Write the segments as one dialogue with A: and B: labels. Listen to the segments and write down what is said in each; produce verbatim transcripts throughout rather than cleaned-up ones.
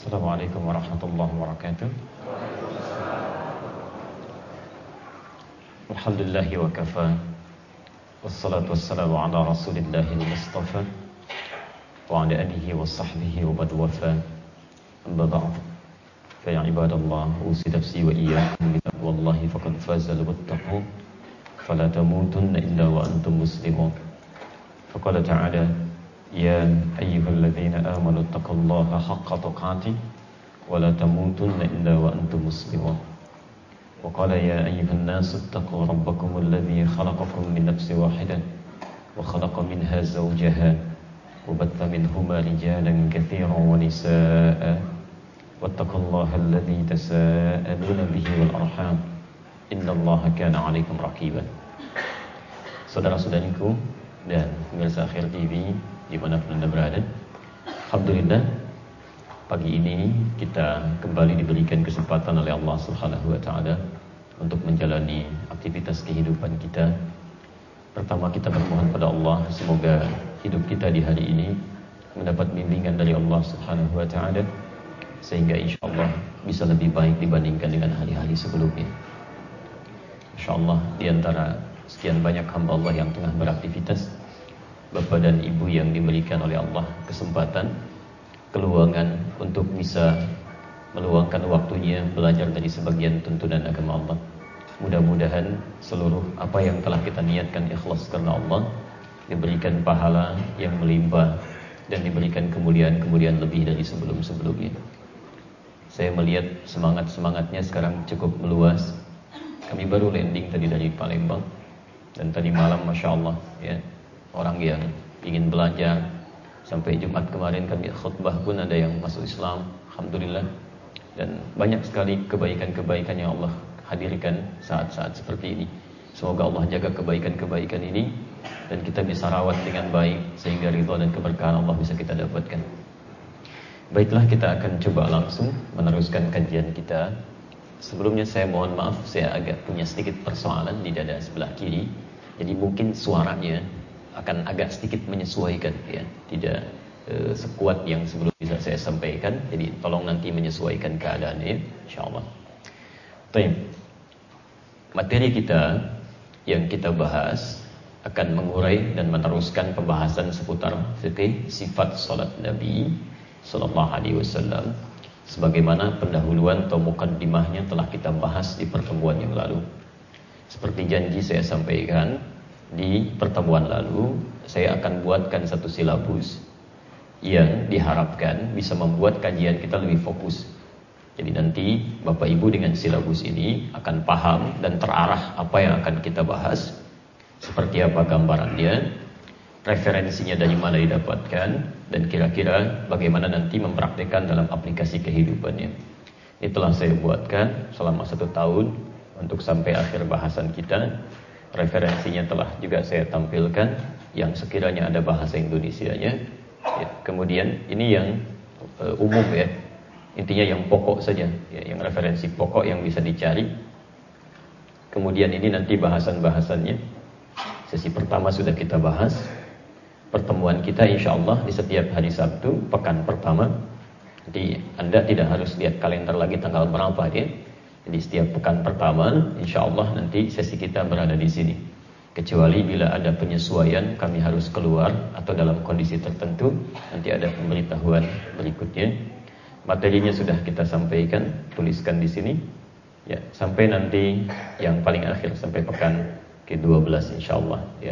A: Assalamualaikum warahmatullahi wabarakatuh. Alhamdulillahi wa kafa. Wassalatu wassalamu ala rasulillahil mustafa wa ala alihi wa sahbihi wa bad wafa. Amma ba'd. Fa ya ibadallah, usi nafsi wa iyyakum bi taqwallahi faqad faza al-muttaqun. Fala tamutunna illa wa antum muslimun. Faqala ta'ala: Ya ayyuhalladzina amanu taqullaha haqqa tuqatih wa la tamutunna illa wa antum muslimun. Wa qala ya ayyuhan nasu ittaqu rabbakumul ladzi khalaqakum min nafsin wahidah wa khalaqa minha zawjaha wa batha minhuma rijalan katsiran wa nisaa'a wattaqullaha alladzi tasaaluna bihi wal arham innallaha kana 'alaikum raqiba. Saudara-saudariku dan pemirsa Akhir T V dimanapun Anda berada, alhamdulillah pagi ini kita kembali diberikan kesempatan oleh Allah Subhanahu wa taala untuk menjalani aktivitas kehidupan kita. Pertama, kita bermohon pada Allah semoga hidup kita di hari ini mendapat bimbingan dari Allah Subhanahu wa taala sehingga insyaallah bisa lebih baik dibandingkan dengan hari-hari sebelumnya. Insyaallah di antara sekian banyak hamba Allah yang tengah beraktivitas, Bapak dan Ibu yang diberikan oleh Allah kesempatan, keluangan untuk bisa meluangkan waktunya belajar dari sebagian tuntunan agama Allah. Mudah-mudahan seluruh apa yang telah kita niatkan ikhlas karena Allah diberikan pahala yang melimpah dan diberikan kemuliaan-kemuliaan lebih dari sebelum-sebelumnya. Saya melihat semangat-semangatnya sekarang cukup meluas. Kami baru landing tadi dari Palembang dan tadi malam Masya Allah ya, orang yang ingin belajar. Sampai Jumat kemarin kami khutbah pun ada yang masuk Islam, alhamdulillah. Dan banyak sekali kebaikan-kebaikan yang Allah hadirkan saat-saat seperti ini. Semoga Allah jaga kebaikan-kebaikan ini dan kita bisa rawat dengan baik sehingga ridha dan keberkahan Allah bisa kita dapatkan. Baiklah, kita akan coba langsung meneruskan kajian kita. Sebelumnya saya mohon maaf, saya agak punya sedikit persoalan di dada sebelah kiri. Jadi mungkin suaranya akan agak sedikit menyesuaikan ya, tidak e, sekuat yang sebelum bisa saya sampaikan. Jadi tolong nanti menyesuaikan keadaannya insyaallah. Baik. Materi kita yang kita bahas akan mengurai dan meneruskan pembahasan seputar fikih sifat salat Nabi sallallahu alaihi wasallam sebagaimana pendahuluan atau mukaddimahnya telah kita bahas di pertemuan yang lalu. Seperti janji saya sampaikan di pertemuan lalu, saya akan buatkan satu silabus yang diharapkan bisa membuat kajian kita lebih fokus. Jadi nanti Bapak Ibu dengan silabus ini akan paham dan terarah apa yang akan kita bahas, seperti apa gambarannya, referensinya dari mana didapatkan, dan kira-kira bagaimana nanti mempraktikkan dalam aplikasi kehidupannya. Ini telah saya buatkan selama satu tahun untuk sampai akhir bahasan kita. Referensinya telah juga saya tampilkan yang sekiranya ada bahasa Indonesianya ya. Kemudian ini yang uh, umum ya, intinya yang pokok saja ya, yang referensi pokok yang bisa dicari. Kemudian ini nanti bahasan-bahasannya. Sesi pertama sudah kita bahas. Pertemuan kita insyaallah di setiap hari Sabtu pekan pertama. Jadi Anda tidak harus lihat kalender lagi tanggal berapa ya. Jadi setiap pekan pertama, insya Allah nanti sesi kita berada di sini. Kecuali bila ada penyesuaian, kami harus keluar atau dalam kondisi tertentu, nanti ada pemberitahuan berikutnya. Materinya sudah kita sampaikan, tuliskan di sini. Ya, sampai nanti yang paling akhir sampai pekan ke dua belas insya Allah. Ya.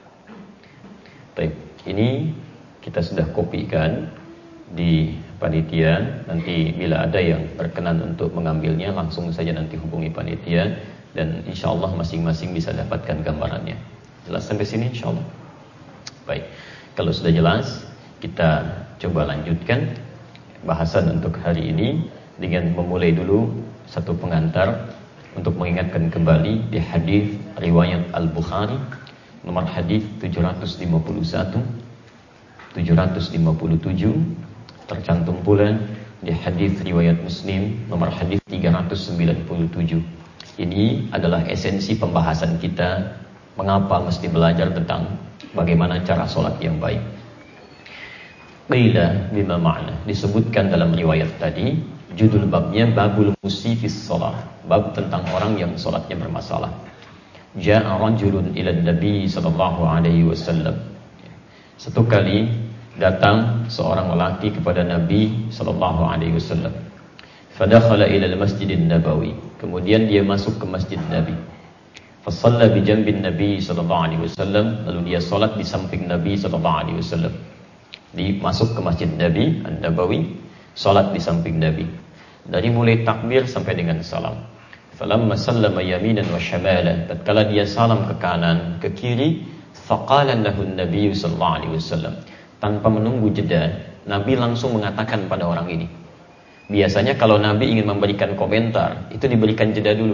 A: Baik, ini kita sudah kopikan di panitia. Nanti bila ada yang berkenan untuk mengambilnya, langsung saja nanti hubungi panitia dan insya Allah masing-masing bisa dapatkan gambarannya. Jelas sampai sini insya Allah? Baik, kalau sudah jelas, kita coba lanjutkan bahasan untuk hari ini dengan memulai dulu satu pengantar untuk mengingatkan kembali di hadis riwayat Al-Bukhari nomor hadis tujuh ratus lima puluh satu, tujuh ratus lima puluh tujuh, tercantum pula di hadis riwayat Muslim nomor hadis tiga ratus sembilan puluh tujuh. Ini adalah esensi pembahasan kita, mengapa mesti belajar tentang bagaimana cara sholat yang baik. Qila bima ma'na. Disebutkan dalam riwayat tadi, judul babnya babul musifis shalah, bab tentang orang yang salatnya bermasalah. Ja'a rajulun ila Nabi sallallahu alaihi wasallam. Satu kali datang seorang lelaki kepada Nabi sallallahu alaihi wasallam. Fadakhala ila al-Masjidin Nabawi. Kemudian dia masuk ke Masjid Nabi. Fasalla bi jambin Nabi sallallahu alaihi wasallam, lalu dia salat di samping Nabi sallallahu alaihi wasallam. Di masuk ke Masjid Nabi An-Nabawi, salat di samping Nabi. Dari mulai takbir sampai dengan salam. Falamma sallama yaminan wa shamalan, tatkala dia salam ke kanan, ke kiri, faqala lahu an-nabiy sallallahu alaihi wasallam. Tanpa menunggu jeda, Nabi langsung mengatakan pada orang ini. Biasanya kalau Nabi ingin memberikan komentar, itu diberikan jeda dulu.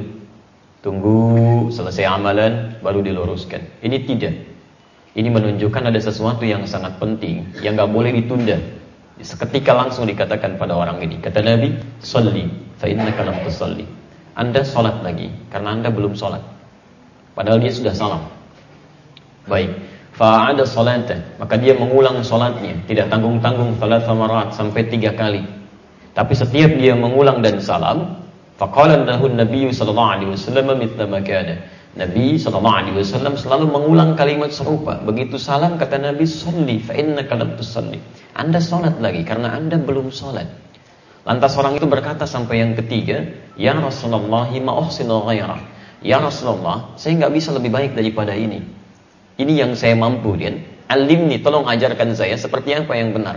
A: Tunggu selesai amalan baru diluruskan. Ini tidak. Ini menunjukkan ada sesuatu yang sangat penting yang enggak boleh ditunda. Seketika langsung dikatakan pada orang ini. Kata Nabi, "Shalli fa innaka lam tusalli." Anda salat lagi karena Anda belum salat. Padahal dia sudah salam. Baik. Fa'ada salata, maka dia mengulang salatnya, tidak tanggung-tanggung salat samarat sampai tiga kali. Tapi setiap dia mengulang dan salam, faqala lahu an-nabiy sallallahu alaihi wasallam mithla ma kana. Nabi sallallahu alaihi wasallam selalu mengulang kalimat serupa. Begitu salam kata Nabi, "Shalli fa innaka lam tusalli." Anda salat lagi karena Anda belum salat. Lantas orang itu berkata sampai yang ketiga, "Ya Rasulullah, ma uhsinu ghairah." Ya Rasulullah, saya enggak bisa lebih baik daripada ini. Ini yang saya mampu, dan alimni, tolong ajarkan saya seperti apa yang benar.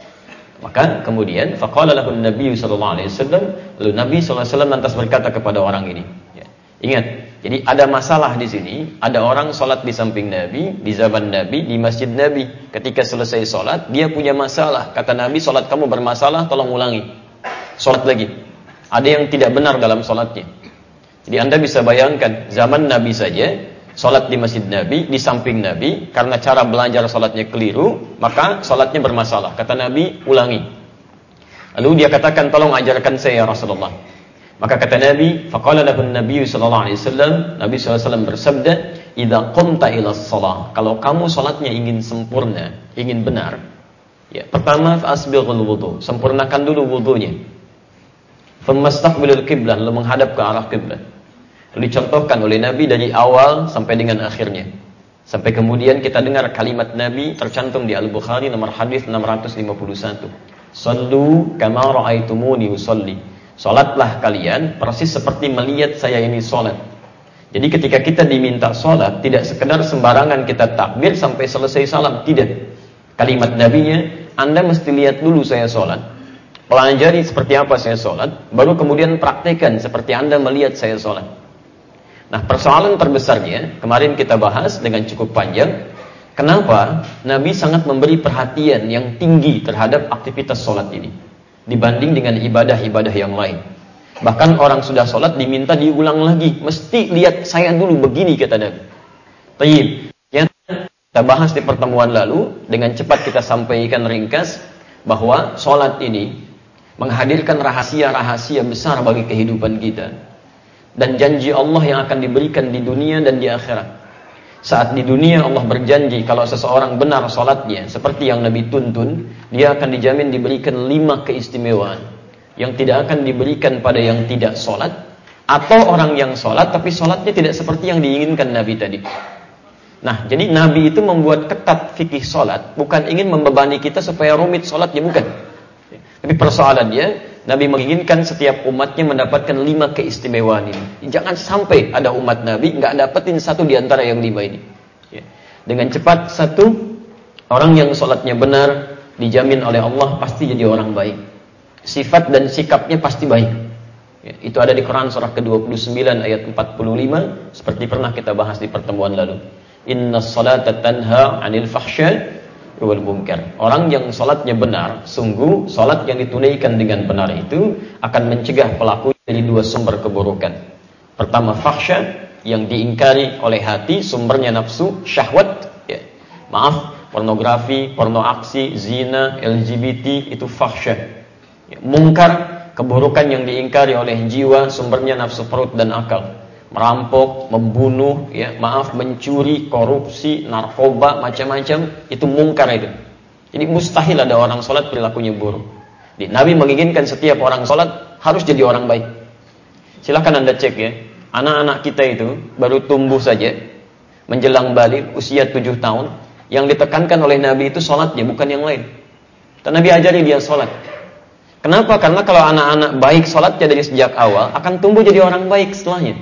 A: Maka kemudian faqala lahu an-nabiy sallallahu alaihi wasallam, lalu Nabi sallallahu alaihi wasallam lantas berkata kepada orang ini, ya. Ingat, jadi ada masalah di sini, ada orang salat di samping Nabi, di zaman Nabi, di masjid Nabi. Ketika selesai salat, dia punya masalah. Kata Nabi, salat kamu bermasalah, tolong ulangi. Salat lagi. Ada yang tidak benar dalam salatnya. Jadi Anda bisa bayangkan, zaman Nabi saja, salat di masjid Nabi, di samping Nabi, karena cara belajar salatnya keliru, maka salatnya bermasalah. Kata Nabi, ulangi. Lalu dia katakan, tolong ajarkan saya ya Rasulullah. Maka kata Nabi, faqala lahu an-nabiy sallallahu alaihi wasallam, Nabi sallallahu alaihi wasallam bersabda, "Idza qumta ila shalah," kalau kamu salatnya ingin sempurna, ingin benar, ya, pertama fasbighul wudu, sempurnakan dulu wudunya. Famastaqbilul qiblah, lalu menghadap ke arah kiblat. Dicontohkan oleh Nabi dari awal sampai dengan akhirnya. Sampai kemudian kita dengar kalimat Nabi tercantum di Al-Bukhari nomor hadis enam ratus lima puluh satu. Sallu kama ra'aitumuni usalli. Salatlah kalian persis seperti melihat saya ini salat. Jadi ketika kita diminta salat, tidak sekedar sembarangan kita takbir sampai selesai salam, tidak. Kalimat Nabinya, Anda mesti lihat dulu saya salat. Pelajari seperti apa saya salat, baru kemudian praktekkan seperti Anda melihat saya salat. Nah, persoalan terbesarnya, kemarin kita bahas dengan cukup panjang, kenapa Nabi sangat memberi perhatian yang tinggi terhadap aktivitas sholat ini, dibanding dengan ibadah-ibadah yang lain. Bahkan orang sudah sholat diminta diulang lagi, mesti lihat saya dulu begini, kata Nabi. Tayyib. Yang kita bahas di pertemuan lalu, dengan cepat kita sampaikan ringkas, bahwa sholat ini menghadirkan rahasia-rahasia besar bagi kehidupan kita. Dan janji Allah yang akan diberikan di dunia dan di akhirat. Saat di dunia Allah berjanji kalau seseorang benar sholatnya seperti yang Nabi tuntun, dia akan dijamin diberikan lima keistimewaan yang tidak akan diberikan pada yang tidak sholat, atau orang yang sholat tapi sholatnya tidak seperti yang diinginkan Nabi tadi. Nah, jadi Nabi itu membuat ketat fikih sholat, bukan ingin membebani kita supaya rumit sholatnya, bukan. Tapi persoalannya, Nabi menginginkan setiap umatnya mendapatkan lima keistimewaan ini. Jangan sampai ada umat Nabi nggak dapetin satu di antara yang lima ini. Ya. Dengan cepat, satu, orang yang sholatnya benar dijamin oleh Allah pasti jadi orang baik. Sifat dan sikapnya pasti baik. Ya. Itu ada di Quran surah ke dua puluh sembilan ayat empat puluh lima, seperti pernah kita bahas di pertemuan lalu. Inna sholata tanha anil fahsya wal munkar. Orang yang salatnya benar, sungguh salat yang ditunaikan dengan benar itu akan mencegah pelaku dari dua sumber keburukan. Pertama, fahsya, yang diingkari oleh hati, sumbernya nafsu, syahwat, ya. Maaf, pornografi, porno aksi, zina, L G B T, itu fahsya. Ya. Munkar, keburukan yang diingkari oleh jiwa, sumbernya nafsu perut dan akal. Merampok, membunuh, ya, maaf, mencuri, korupsi, narkoba, macam-macam, itu mungkar itu.
B: Jadi mustahil ada orang sholat perilakunya buruk. Jadi, Nabi menginginkan setiap orang sholat harus jadi orang baik. Silahkan Anda cek ya, anak-anak kita itu baru tumbuh saja, menjelang balik usia tujuh tahun, yang ditekankan oleh Nabi itu sholatnya, bukan yang lain. Dan Nabi ajari dia sholat. Kenapa? Karena kalau anak-anak baik sholatnya dari sejak awal, akan tumbuh jadi orang baik setelahnya.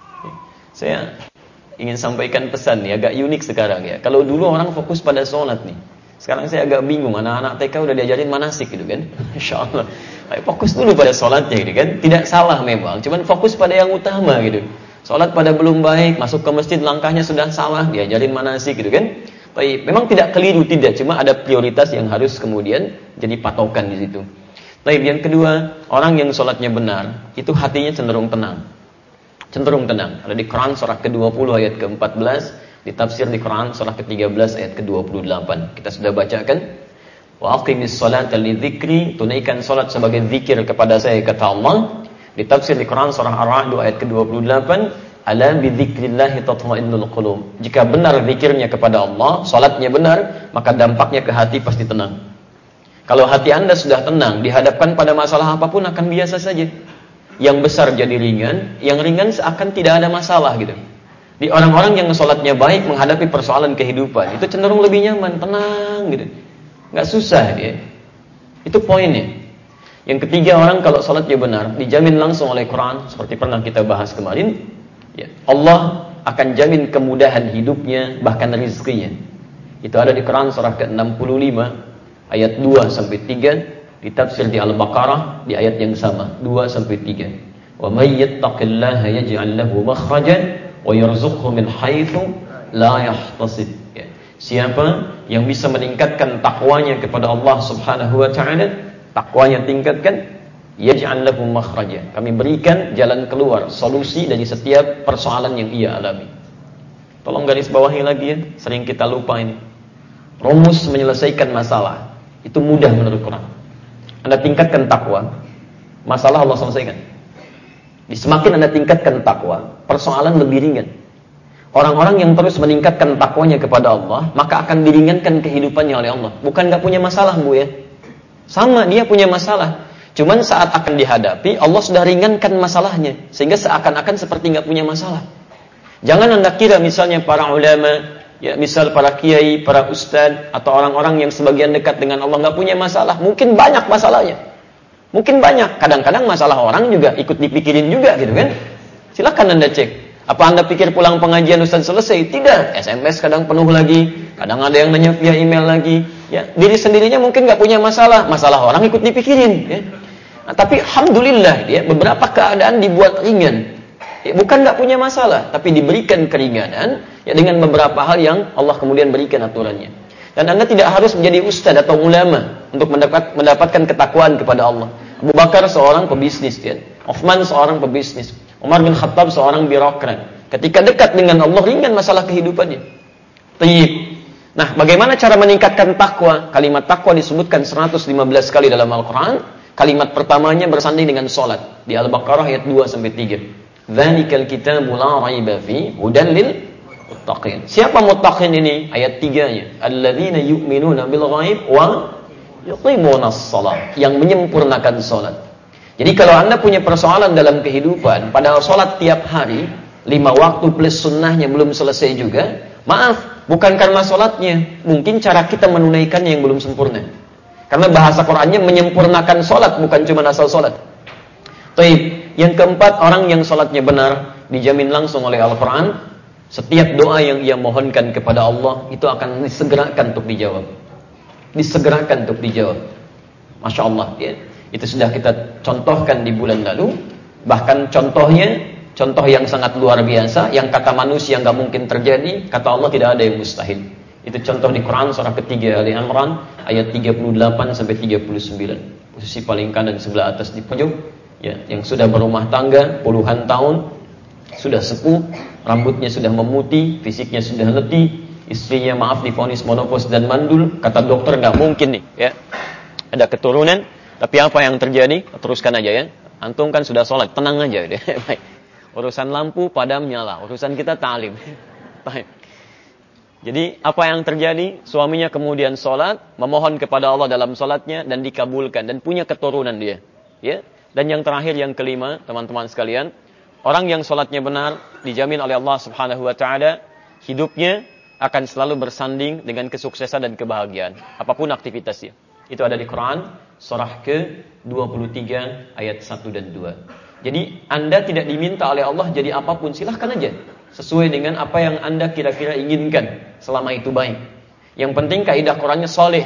B: Saya ingin sampaikan pesan nih, agak unik sekarang ya. Kalau dulu orang fokus pada sholat nih, sekarang saya agak bingung, anak-anak T K udah diajarin manasik gitu kan. Insya Allah. Fokus dulu pada sholatnya gitu kan. Tidak salah memang, cuman fokus pada yang utama gitu. Sholat pada belum baik, masuk ke masjid langkahnya sudah salah, diajarin manasik gitu kan. Tapi memang tidak keliru, tidak, cuma ada prioritas yang harus kemudian jadi patokan di situ. Tapi yang kedua, orang yang sholatnya benar, itu hatinya cenderung tenang. Cenderung tenang. Ada di Quran surah ke dua puluh ayat ke empat belas, ditafsir di Quran surah ke tiga belas ayat ke dua puluh delapan. Kita sudah bacakan. Wa aqimis sholata lidzikri, tunaikan salat sebagai zikir kepada saya, kata Allah. Ditafsir di Quran surah Ar-Ra'd ayat ke dua puluh delapan, ala bidzikrillah tatma'innul qulub. Jika benar zikirnya kepada Allah, salatnya benar, maka dampaknya ke hati pasti tenang. Kalau hati Anda sudah tenang, dihadapkan pada masalah apapun akan biasa saja. Yang besar jadi ringan, yang ringan seakan tidak ada masalah gitu. Di orang-orang yang sholatnya baik menghadapi persoalan kehidupan, itu cenderung lebih nyaman, tenang gitu. Nggak susah dia. Itu poinnya. Yang ketiga, orang kalau sholatnya benar, dijamin langsung oleh Quran, seperti pernah kita bahas kemarin, ya, Allah akan jamin kemudahan hidupnya, bahkan rizkinya. Itu ada di Quran surah ke enam puluh lima, ayat dua sampai tiga, ditafsir di Al-Baqarah di ayat yang sama, dua sampai tiga. Wa may yattaqillaha yaj'al lahu makhrajan wa yarzuqhu min haitsu la yahtasib. Ya. Siapa yang bisa meningkatkan takwanya kepada Allah Subhanahu wa taala, takwanya tingkatkan, yaj'al lahu makhrajan. Kami berikan jalan keluar, solusi dari setiap persoalan yang ia alami. Tolong garis bawahi lagi ya, sering kita lupa ini. Rumus menyelesaikan masalah itu mudah menurut Quran. Anda tingkatkan takwa, masalah Allah selesaikan. Semakin Anda tingkatkan takwa, persoalan lebih ringan. Orang-orang yang terus meningkatkan takwanya kepada Allah, maka akan diringankan kehidupannya oleh Allah. Bukan gak punya masalah, Bu ya. Sama, dia punya masalah. Cuman saat akan dihadapi, Allah sudah ringankan masalahnya, sehingga seakan-akan seperti gak punya masalah. Jangan Anda kira misalnya para ulama, ya, misal para kiai, para ustadz, atau orang-orang yang sebagian dekat dengan Allah nggak punya masalah. Mungkin banyak masalahnya. Mungkin banyak. Kadang-kadang masalah orang juga ikut dipikirin juga gitu kan. Silakan Anda cek. Apa Anda pikir pulang pengajian ustadz selesai? Tidak. S M S kadang penuh lagi. Kadang ada yang nanya via email lagi. Ya, diri sendirinya mungkin nggak punya masalah. Masalah orang ikut dipikirin. Ya. Nah, tapi alhamdulillah ya, beberapa keadaan dibuat ringan. Ya, bukan nggak punya masalah, tapi diberikan keringanan ya dengan beberapa hal yang Allah kemudian berikan aturannya. Dan Anda tidak harus menjadi ustaz atau ulama untuk mendapat, mendapatkan ketakwaan kepada Allah. Abu Bakar seorang pebisnis, ya. Uthman seorang pebisnis, Umar bin Khattab seorang birokrat. Ketika dekat dengan Allah, ringan masalah kehidupannya. Tayyib. Nah, bagaimana cara meningkatkan takwa? Kalimat takwa disebutkan seratus lima belas kali dalam Al-Quran. Kalimat pertamanya bersanding dengan sholat di Al-Baqarah ayat dua sampai tiga. Dzalikal kitabu la raiba fi hudan lil muttaqin. Siapa muttaqin ini? Ayat tiga-nya. Alladzina yu'minuna bil ghaib wa yuqimunas shalah, yang menyempurnakan salat. Jadi kalau Anda punya persoalan dalam kehidupan, padahal salat tiap hari, lima waktu plus sunnahnya belum selesai juga, maaf, bukan karena salatnya, mungkin cara kita menunaikannya yang belum sempurna. Karena bahasa Qur'annya menyempurnakan salat, bukan cuma asal salat. Baik. Yang keempat, orang yang sholatnya benar dijamin langsung oleh Al-Quran, setiap doa yang ia mohonkan kepada Allah itu akan disegerakan untuk dijawab. Disegerakan untuk dijawab. Masya Allah ya. Itu sudah kita contohkan di bulan lalu. Bahkan contohnya, contoh yang sangat luar biasa, yang kata manusia nggak mungkin terjadi, kata Allah tidak ada yang mustahil. Itu contoh di Quran surah ketiga Ali Imran ayat tiga puluh delapan sampai tiga puluh sembilan. Posisi paling kanan sebelah atas di pojok. Ya, yang sudah berumah tangga puluhan tahun, sudah sepuh, rambutnya sudah memutih, fisiknya sudah letih, istrinya maaf divonis menopause dan mandul, kata dokter nggak mungkin nih, ya. Ada keturunan, tapi apa yang terjadi? Teruskan aja ya. Antum kan sudah sholat, tenang aja deh. Baik. Urusan lampu padam nyala, urusan kita ta'lim. Baik. Jadi apa yang terjadi? Suaminya kemudian sholat, memohon kepada Allah dalam sholatnya dan dikabulkan dan punya keturunan dia. Ya. Dan yang terakhir, yang kelima, teman-teman sekalian, orang yang sholatnya benar dijamin oleh Allah Subhanahu Wa Taala hidupnya akan selalu bersanding dengan kesuksesan dan kebahagiaan, apapun aktivitasnya. Itu ada di Quran surah ke dua puluh tiga ayat satu dan dua. Jadi Anda tidak diminta oleh Allah jadi apapun, silahkan aja sesuai dengan apa yang Anda kira-kira inginkan, selama itu baik. Yang penting kaidah Qurannya soleh,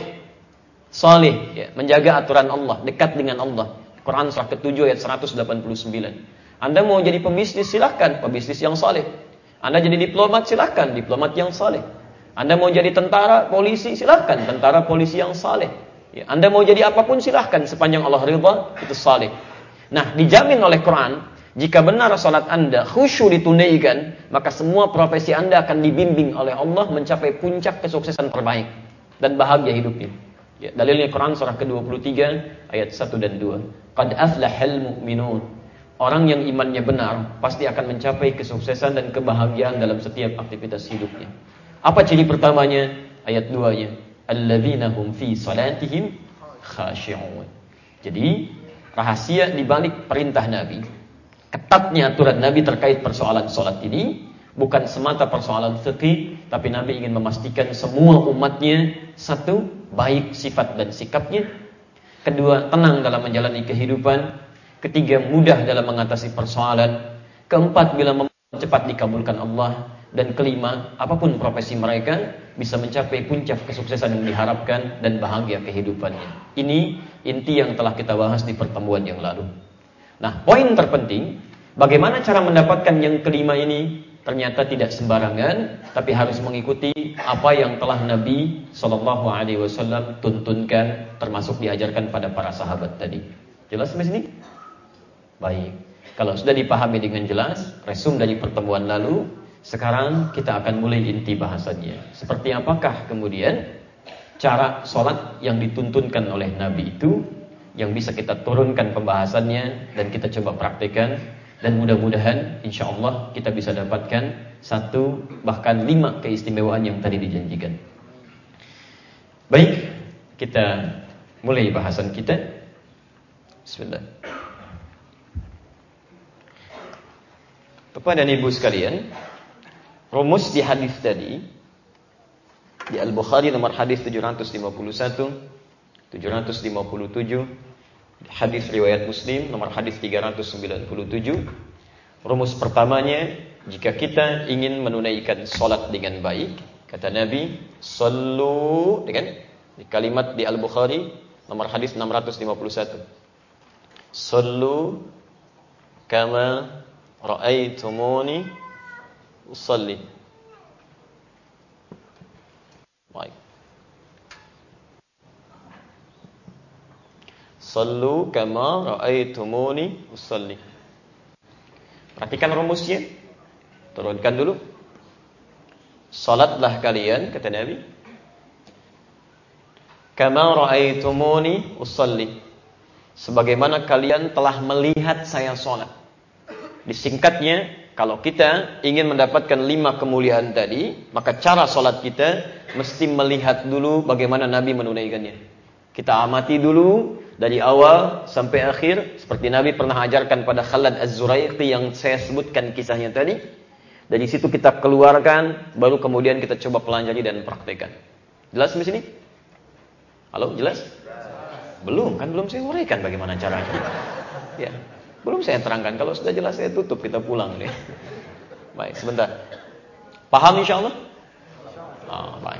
B: soleh, ya, menjaga aturan Allah, dekat dengan Allah. Quran surah ketujuh ayat seratus delapan puluh sembilan. Anda mau jadi pebisnis, silahkan, pebisnis yang soleh. Anda jadi diplomat, silahkan, diplomat yang soleh. Anda mau jadi tentara, polisi, silahkan, tentara polisi yang soleh. Ya, Anda mau jadi apapun, silahkan, sepanjang Allah ridha, itu soleh. Nah, dijamin oleh Quran, jika benar salat Anda khusyuk ditunaikan, maka semua profesi Anda akan dibimbing oleh Allah mencapai puncak kesuksesan terbaik dan bahagia hidupnya. Ya, dalilnya Quran surah ke dua puluh tiga ayat satu dan dua. Qad aflahal mu'minun. Orang yang imannya benar pasti akan mencapai kesuksesan dan kebahagiaan dalam setiap aktivitas hidupnya. Apa ciri pertamanya? Ayat dua-nya. Alladzina hum fi salatihim khashi'un. Jadi, rahasia di balik perintah Nabi, ketatnya aturan Nabi terkait persoalan salat ini bukan semata persoalan fikih, tapi Nabi ingin memastikan semua umatnya, satu, baik sifat dan sikapnya, kedua, tenang dalam menjalani kehidupan, ketiga, mudah dalam mengatasi persoalan, keempat, bila memohon cepat dikabulkan Allah, dan kelima, apapun profesi mereka bisa mencapai puncak kesuksesan yang diharapkan dan bahagia kehidupannya. Ini inti yang telah kita bahas di pertemuan yang lalu. Nah, poin terpenting, bagaimana cara mendapatkan yang kelima ini? Ternyata tidak sembarangan, tapi harus mengikuti apa yang telah Nabi shallallahu alaihi wasallam tuntunkan, termasuk diajarkan pada para sahabat tadi. Jelas sampai sini? Baik. Kalau sudah dipahami dengan jelas, resum dari pertemuan lalu, sekarang kita akan mulai inti bahasannya. Seperti apakah kemudian cara sholat yang dituntunkan oleh Nabi itu, yang bisa kita turunkan pembahasannya dan kita coba praktekkan, dan mudah-mudahan insya Allah kita bisa dapatkan satu bahkan lima keistimewaan yang tadi dijanjikan. Baik, kita mulai bahasan kita. Bismillah. Bapak dan Ibu sekalian, rumus di hadis tadi di Al-Bukhari nomor hadis tujuh ratus lima puluh satu, tujuh ratus lima puluh tujuh, hadis riwayat Muslim nomor hadis tiga ratus sembilan puluh tujuh. Rumus pertamanya, jika kita ingin menunaikan salat dengan baik, kata Nabi, sallu, dengan di kalimat di Al-Bukhari nomor hadis enam ratus lima puluh satu. Sallu kama ra'aitumuni usalli. Baik. Sallu kama ra'aitumuni usalli. Perhatikan rumusnya. Turunkan dulu. Salatlah kalian, kata Nabi, kama ra'aitumuni usalli, sebagaimana kalian telah melihat saya salat. Disingkatnya, kalau kita ingin mendapatkan lima kemuliaan tadi, maka cara salat kita mesti melihat dulu bagaimana Nabi menunaikannya. Kita amati dulu dari awal sampai akhir, seperti Nabi pernah ajarkan pada Khalad Az-Zuraiqi yang saya sebutkan kisahnya tadi. Dari situ kita keluarkan, baru kemudian kita coba pelajari dan praktekkan. Jelas di sini? Halo, jelas? Belum, kan belum saya uraikan bagaimana caranya. Ya, belum saya terangkan. Kalau sudah jelas saya tutup, kita pulang deh. Baik, sebentar. Paham insyaallah? Oh, baik.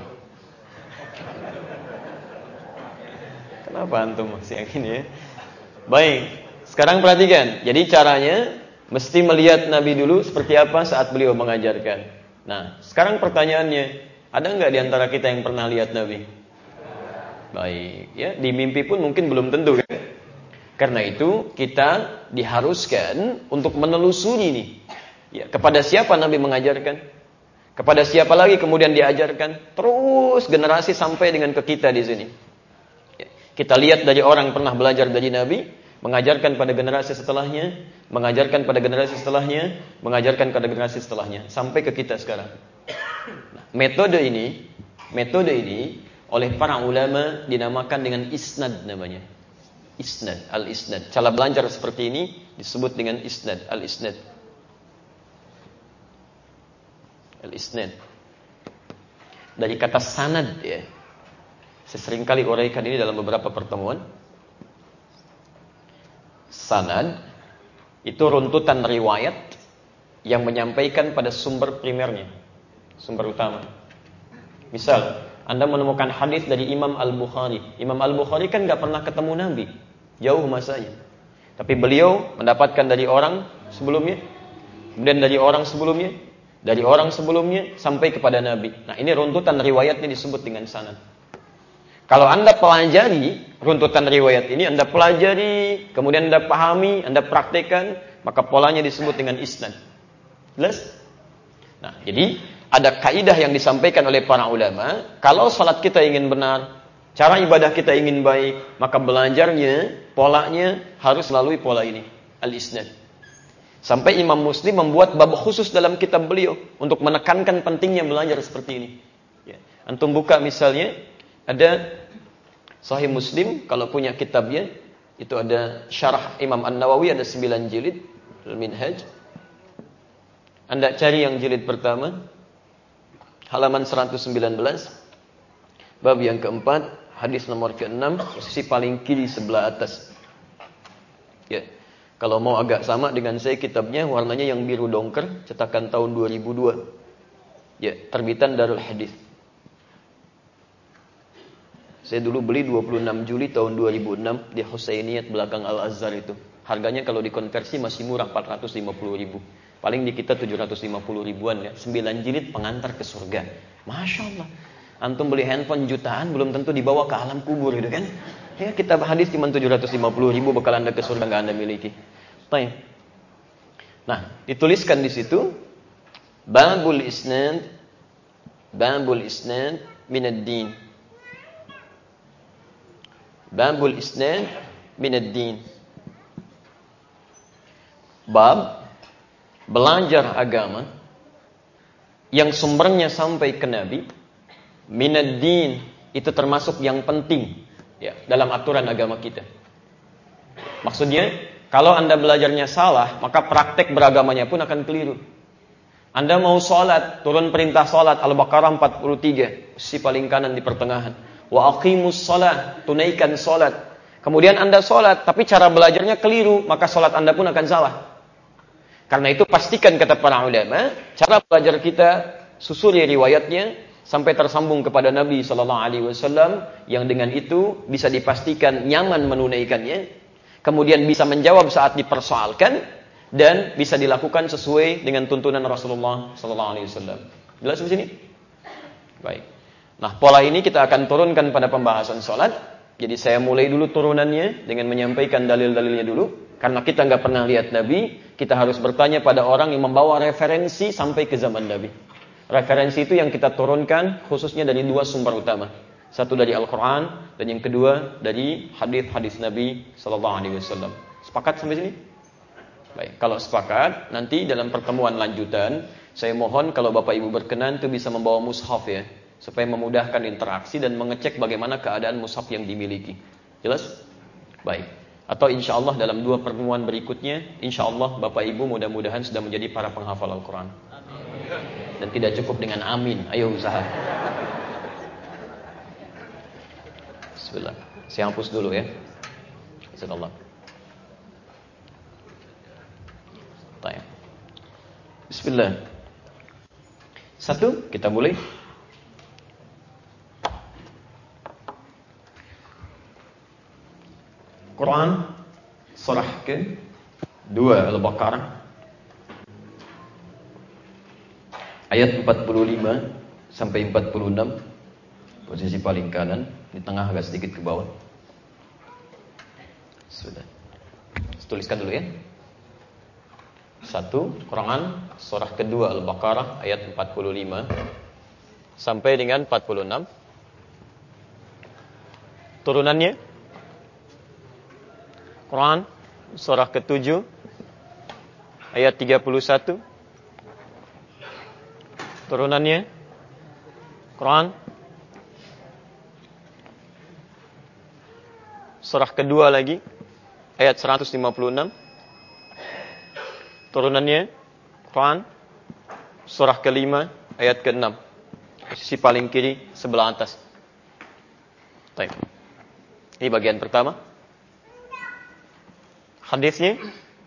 B: Kenapa antum masih yang ini ya? Baik, sekarang perhatikan. Jadi caranya mesti melihat Nabi dulu seperti apa saat beliau mengajarkan. Nah, sekarang pertanyaannya, ada enggak di antara kita yang pernah lihat Nabi? Baik, ya, di mimpi pun mungkin belum tentu kan? Karena itu kita diharuskan untuk menelusuri nih. Ya, kepada siapa Nabi mengajarkan? Kepada siapa lagi kemudian diajarkan? Terus generasi sampai dengan ke kita di sini. Kita lihat dari orang pernah belajar dari Nabi, mengajarkan pada generasi setelahnya, mengajarkan pada generasi setelahnya, mengajarkan pada generasi setelahnya, sampai ke kita sekarang. Nah, metode ini, metode ini oleh para ulama dinamakan dengan isnad namanya. Isnad, al-isnad. Cara belajar seperti ini disebut dengan isnad, al-isnad. Al-isnad. Dari kata sanad ya. Saya sering kali uraikan ini dalam beberapa pertemuan. Sanad itu runtutan riwayat yang menyampaikan pada sumber primernya, sumber utama. Misal, Anda menemukan hadis dari Imam Al-Bukhari. Imam Al-Bukhari kan gak pernah ketemu Nabi, jauh masanya. Tapi beliau mendapatkan dari orang sebelumnya, kemudian dari orang sebelumnya, dari orang sebelumnya sampai kepada Nabi. Nah, ini runtutan riwayatnya disebut dengan sanad. Kalau Anda pelajari runtutan riwayat ini, Anda pelajari, kemudian Anda pahami, Anda praktekkan, maka polanya disebut dengan isnad. Jelas? Nah, jadi ada kaidah yang disampaikan oleh para ulama, kalau salat kita ingin benar, cara ibadah kita ingin baik, maka belajarnya, polanya harus melalui pola ini, al-isnad. Sampai Imam Muslim membuat bab khusus dalam kitab beliau untuk menekankan pentingnya belajar seperti ini. Ya. Antum buka misalnya, ada Sahih Muslim, kalau punya kitabnya, itu ada syarah Imam An-Nawawi, ada sembilan jilid, Al-Minhaj. Anda cari yang jilid pertama, halaman seratus sembilan belas, bab yang keempat, hadis nomor keenam, posisi paling kiri sebelah atas. Ya, kalau mau agak sama dengan saya, kitabnya warnanya yang biru dongker, cetakan tahun dua ribu dua. Ya, terbitan Darul Hadis. Saya dulu beli dua puluh enam Juli tahun dua ribu enam di Husainiyat belakang Al-Azhar itu. Harganya kalau dikonversi masih murah, empat ratus lima puluh ribu. Paling di kita tujuh ratus lima puluh ribuan ya. sembilan jilid pengantar ke surga. Masya Allah. Antum beli handphone jutaan belum tentu dibawa ke alam kubur gitu kan. Ya, kitab hadis cuma tujuh ratus lima puluh ribu bakal Anda ke surga nggak Anda miliki. Baik. Nah, dituliskan di situ Babul Isnad, Babul Isnad minad din. Babul Isnad minad din. Bab belajar agama yang sumbernya sampai ke Nabi, minad din, itu termasuk yang penting ya dalam aturan agama kita. Maksudnya, kalau Anda belajarnya salah, maka praktek beragamanya pun akan keliru. Anda mau sholat, turun perintah sholat Al-Baqarah empat puluh tiga, sisi paling kanan di pertengahan. Wa aqimus sholat, tunaikan sholat. Kemudian Anda sholat, tapi cara belajarnya keliru, maka sholat Anda pun akan salah. Karena itu pastikan, kata para ulama, cara belajar kita susuri riwayatnya sampai tersambung kepada Nabi Sallallahu Alaihi Wasallam, yang dengan itu bisa dipastikan nyaman menunaikannya, kemudian bisa menjawab saat dipersoalkan, dan bisa dilakukan sesuai dengan tuntunan Rasulullah Sallallahu Alaihi Wasallam. Jelas di sini? Baik. Nah, pola ini kita akan turunkan pada pembahasan sholat. Jadi saya mulai dulu turunannya dengan menyampaikan dalil-dalilnya dulu. Karena kita nggak pernah lihat Nabi, kita harus bertanya pada orang yang membawa referensi sampai ke zaman Nabi. Referensi itu yang kita turunkan khususnya dari dua sumber utama. Satu dari Al-Quran, dan yang kedua dari hadis-hadis Nabi Sallallahu Alaihi Wasallam. Sepakat sampai sini? Baik, kalau sepakat, nanti dalam pertemuan lanjutan, saya mohon kalau Bapak Ibu berkenan itu bisa membawa mushaf ya, supaya memudahkan interaksi dan mengecek bagaimana keadaan mushaf yang dimiliki. Jelas? Baik. Atau insya Allah dalam dua pertemuan berikutnya, insya Allah Bapak Ibu mudah-mudahan sudah menjadi para penghafal Al-Quran. Dan tidak cukup dengan amin, ayo usaha. Bismillah. Saya hapus dulu ya. Bismillah. Bismillah. Satu, kita mulai. Quran surah ke dua Al-Baqarah ayat empat puluh lima sampai empat puluh enam, posisi paling kanan, di tengah agak sedikit ke bawah. Sudah. Tuliskan dulu ya. Satu, Quran surah kedua Al-Baqarah ayat empat puluh lima sampai dengan empat puluh enam. Turunannya Quran surah ketujuh ayat tiga puluh satu. Turunannya Quran surah kedua lagi ayat seratus lima puluh enam. Turunannya Quran surah kelima ayat keenam. Sisi paling kiri sebelah atas. Baik. Ini bagian pertama. Hadisnya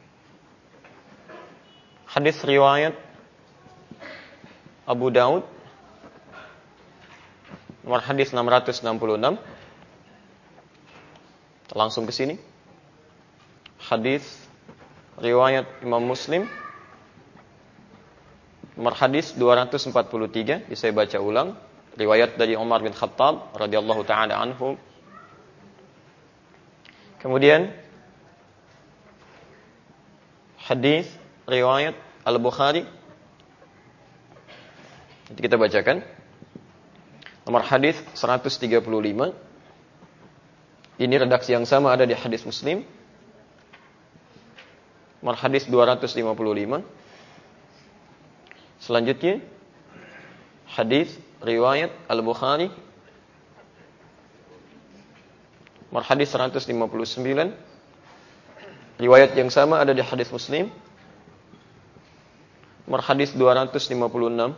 B: hadis riwayat Abu Daud nomor hadis enam ratus enam puluh enam. Langsung ke sini. Hadis riwayat Imam Muslim nomor hadis dua ratus empat puluh tiga. Saya baca ulang. Riwayat dari Umar bin Khattab radhiyallahu taala anhu. Kemudian hadis riwayat Al-Bukhari. Nanti kita bacakan. Nomor hadis seratus tiga puluh lima. Ini redaksi yang sama ada di hadis Muslim. Nomor hadis dua ratus lima puluh lima. Selanjutnya hadis riwayat Al-Bukhari. Nomor hadis seratus lima puluh sembilan. Riwayat yang sama ada di hadis Muslim. Nomor hadis dua ratus lima puluh enam.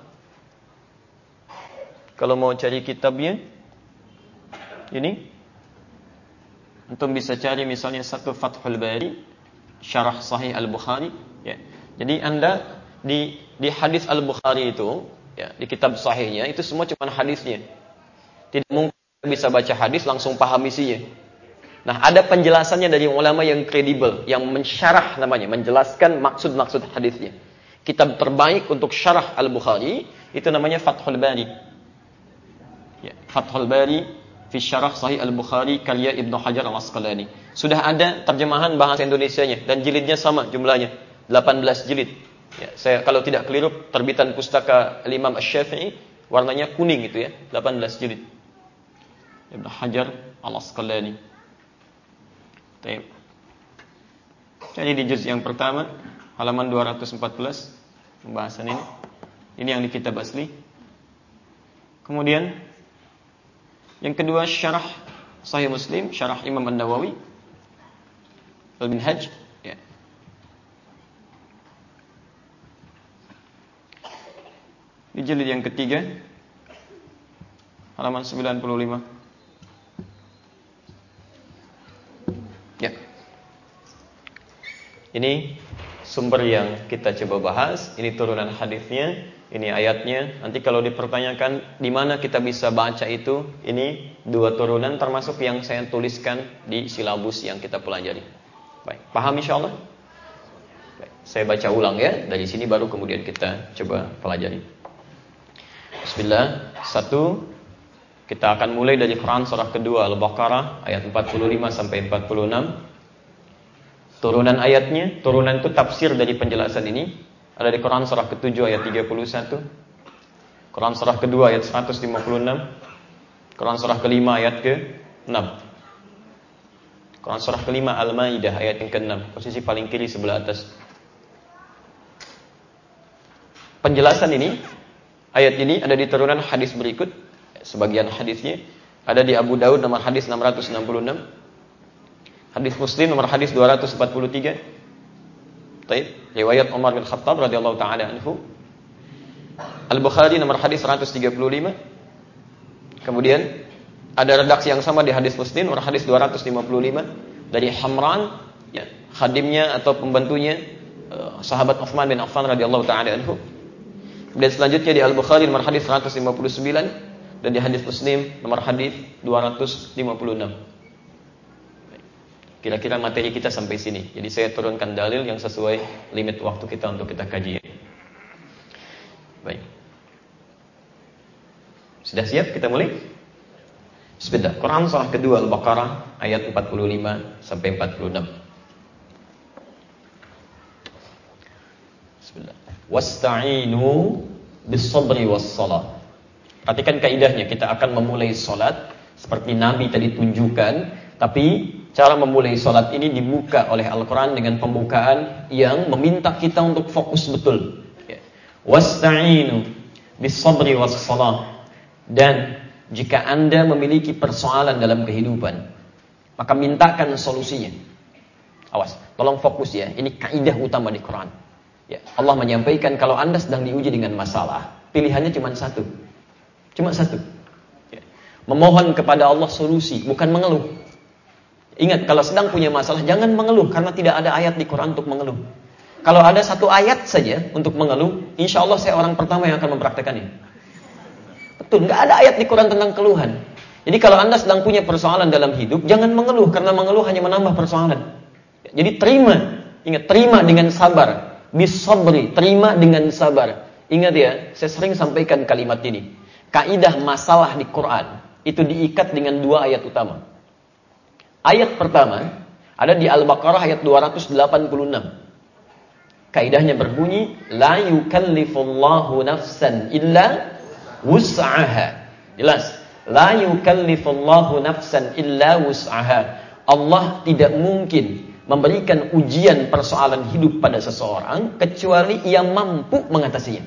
B: Kalau mau cari kitabnya, ini antum bisa cari misalnya satu Fathul Bari, Syarah Sahih Al-Bukhari. Ya. Jadi anda di di hadis Al-Bukhari itu, ya, di kitab Sahihnya itu semua cuma hadisnya. Tidak mungkin bisa baca hadis langsung paham isinya. Nah, ada penjelasannya dari ulama yang kredibel, yang mensyarah namanya, menjelaskan maksud-maksud hadisnya. Kitab terbaik untuk syarah Al-Bukhari itu namanya Fathul Bari. Ya, Fathul Bari fi Syarah Sahih Al-Bukhari karya Ibnu Hajar Al-Asqalani. Sudah ada terjemahan bahasa Indonesianya dan jilidnya sama jumlahnya, delapan belas jilid. Ya, saya kalau tidak keliru terbitan pustaka Imam Asy-Syafi'i warnanya kuning itu ya, delapan belas jilid. Ibnu Hajar Al-Asqalani. Baik. Jadi di juz yang pertama halaman dua ratus empat belas pembahasan ini. Ini yang di kitab asli. Kemudian yang kedua syarah Sahih Muslim, syarah Imam An-Nawawi Al-Minhaj, ya. Di jilid yang ketiga halaman sembilan puluh lima. Ya. Ini sumber yang kita coba bahas, ini turunan hadisnya, ini ayatnya. Nanti kalau dipertanyakan di mana kita bisa baca itu, ini dua turunan termasuk yang saya tuliskan di silabus yang kita pelajari. Baik, paham insyaallah? Baik, saya baca ulang ya, dari sini baru kemudian kita coba pelajari. Bismillah. Satu, kita akan mulai dari Quran surah kedua Al-Baqarah ayat empat puluh lima sampai empat puluh enam. Turunan ayatnya, turunan itu tafsir dari penjelasan ini ada di Quran surah ketujuh ayat tiga puluh satu, Quran surah kedua ayat seratus lima puluh enam, Quran surah kelima ayat ke enam, Quran surah kelima Al-Maidah ayat yang ke enam, posisi paling kiri sebelah atas. Penjelasan ini, ayat ini ada di turunan hadis berikut. Sebagian hadisnya ada di Abu Daud nomor hadis enam ratus enam puluh enam, hadis Muslim nomor hadis dua ratus empat puluh tiga. Baik, riwayat Umar bin Khattab radhiyallahu taala anhu. Al-Bukhari nomor hadis seratus tiga puluh lima. Kemudian ada redaksi yang sama di hadis Muslim nomor hadis dua ratus lima puluh lima dari Hamran, ya, khadimnya atau pembantunya uh, sahabat Utsman bin Affan radhiyallahu taala anhu. Dan selanjutnya di Al-Bukhari nomor hadis seratus lima puluh sembilan dan di hadis Muslim nomor hadis dua ratus lima puluh enam. Kira-kira materi kita sampai sini. Jadi saya turunkan dalil yang sesuai limit waktu kita untuk kita kaji. Baik. Sudah siap kita mulai? Bismillah. Quran surah kedua Al-Baqarah ayat empat puluh lima sampai empat puluh enam. Bismillah. Wasta'inu bis-sabri was-shalah. Perhatikan kaidahnya, kita akan memulai salat seperti Nabi tadi tunjukkan, tapi cara memulai salat ini dibuka oleh Al-Quran dengan pembukaan yang meminta kita untuk fokus betul. Wasta'inu bis-sabri was-shalah. Dan jika Anda memiliki persoalan dalam kehidupan, maka mintakan solusinya. Awas, tolong fokus ya. Ini kaidah utama di Quran. Ya, Allah menyampaikan kalau Anda sedang diuji dengan masalah, pilihannya cuma satu. Cuma satu. Ya. Memohon kepada Allah solusi, bukan mengeluh. Ingat, kalau sedang punya masalah, jangan mengeluh. Karena tidak ada ayat di Quran untuk mengeluh. Kalau ada satu ayat saja untuk mengeluh, insya Allah saya orang pertama yang akan mempraktekannya. Betul, nggak ada ayat di Quran tentang keluhan. Jadi kalau Anda sedang punya persoalan dalam hidup, jangan mengeluh, karena mengeluh hanya menambah persoalan. Jadi terima, ingat, terima dengan sabar. Bisabri, terima dengan sabar. Ingat ya, saya sering sampaikan kalimat ini. Kaidah masalah di Quran itu diikat dengan dua ayat utama. Ayat pertama ada di Al-Baqarah ayat dua ratus delapan puluh enam. Kaidahnya berbunyi, la yukallifullahu nafsan illa wus'aha. Jelas, la yukallifullahu nafsan illa wus'aha. Allah tidak mungkin memberikan ujian persoalan hidup pada seseorang kecuali ia mampu mengatasinya.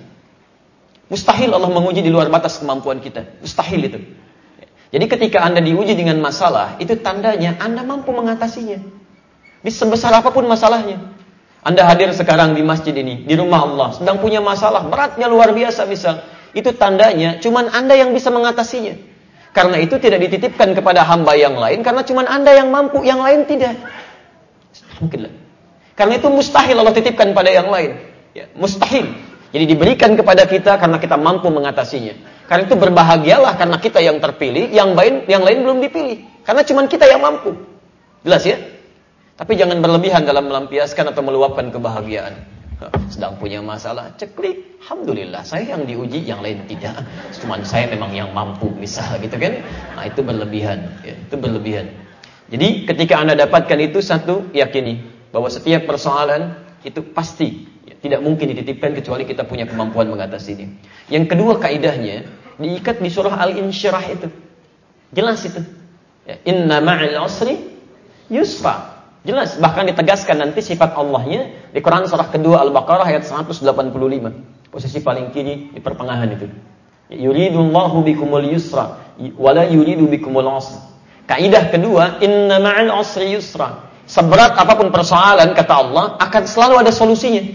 B: Mustahil Allah menguji di luar batas kemampuan kita. Mustahil itu. Jadi ketika Anda diuji dengan masalah, itu tandanya Anda mampu mengatasinya. Di sebesar apapun masalahnya. Anda hadir sekarang di masjid ini, di rumah Allah, sedang punya masalah, beratnya luar biasa misal. Itu tandanya cuman Anda yang bisa mengatasinya. Karena itu tidak dititipkan kepada hamba yang lain, karena cuman Anda yang mampu, yang lain tidak. Mungkinlah. Karena itu mustahil Allah titipkan pada yang lain. Ya, mustahil. Jadi diberikan kepada kita karena kita mampu mengatasinya. Karena itu berbahagialah karena kita yang terpilih, yang lain yang lain belum dipilih. Karena cuma kita yang mampu. Jelas ya? Tapi jangan berlebihan dalam melampiaskan atau meluapkan kebahagiaan. Sedang punya masalah, ceklik, alhamdulillah saya yang diuji, yang lain tidak. Cuman saya memang yang mampu, misal gitu kan? Nah itu berlebihan, ya, itu berlebihan. Jadi ketika Anda dapatkan itu, satu, yakini bahwa setiap persoalan itu pasti ya, tidak mungkin dititipkan kecuali kita punya kemampuan mengatasinya. Yang kedua kaidahnya diikat di surah Al-Insyirah itu. Jelas itu. Ya, inna ma'al usri yusra. Jelas, bahkan ditegaskan nanti sifat Allahnya di Quran surah kedua Al-Baqarah ayat seratus delapan puluh lima. Posisi paling kiri di pertengahan itu. Yuridullahu bikumul yusra wala yuridu bikumul usra. Kaidah kedua, inna ma'al usri yusra. Seberat apapun persoalan, kata Allah, akan selalu ada solusinya.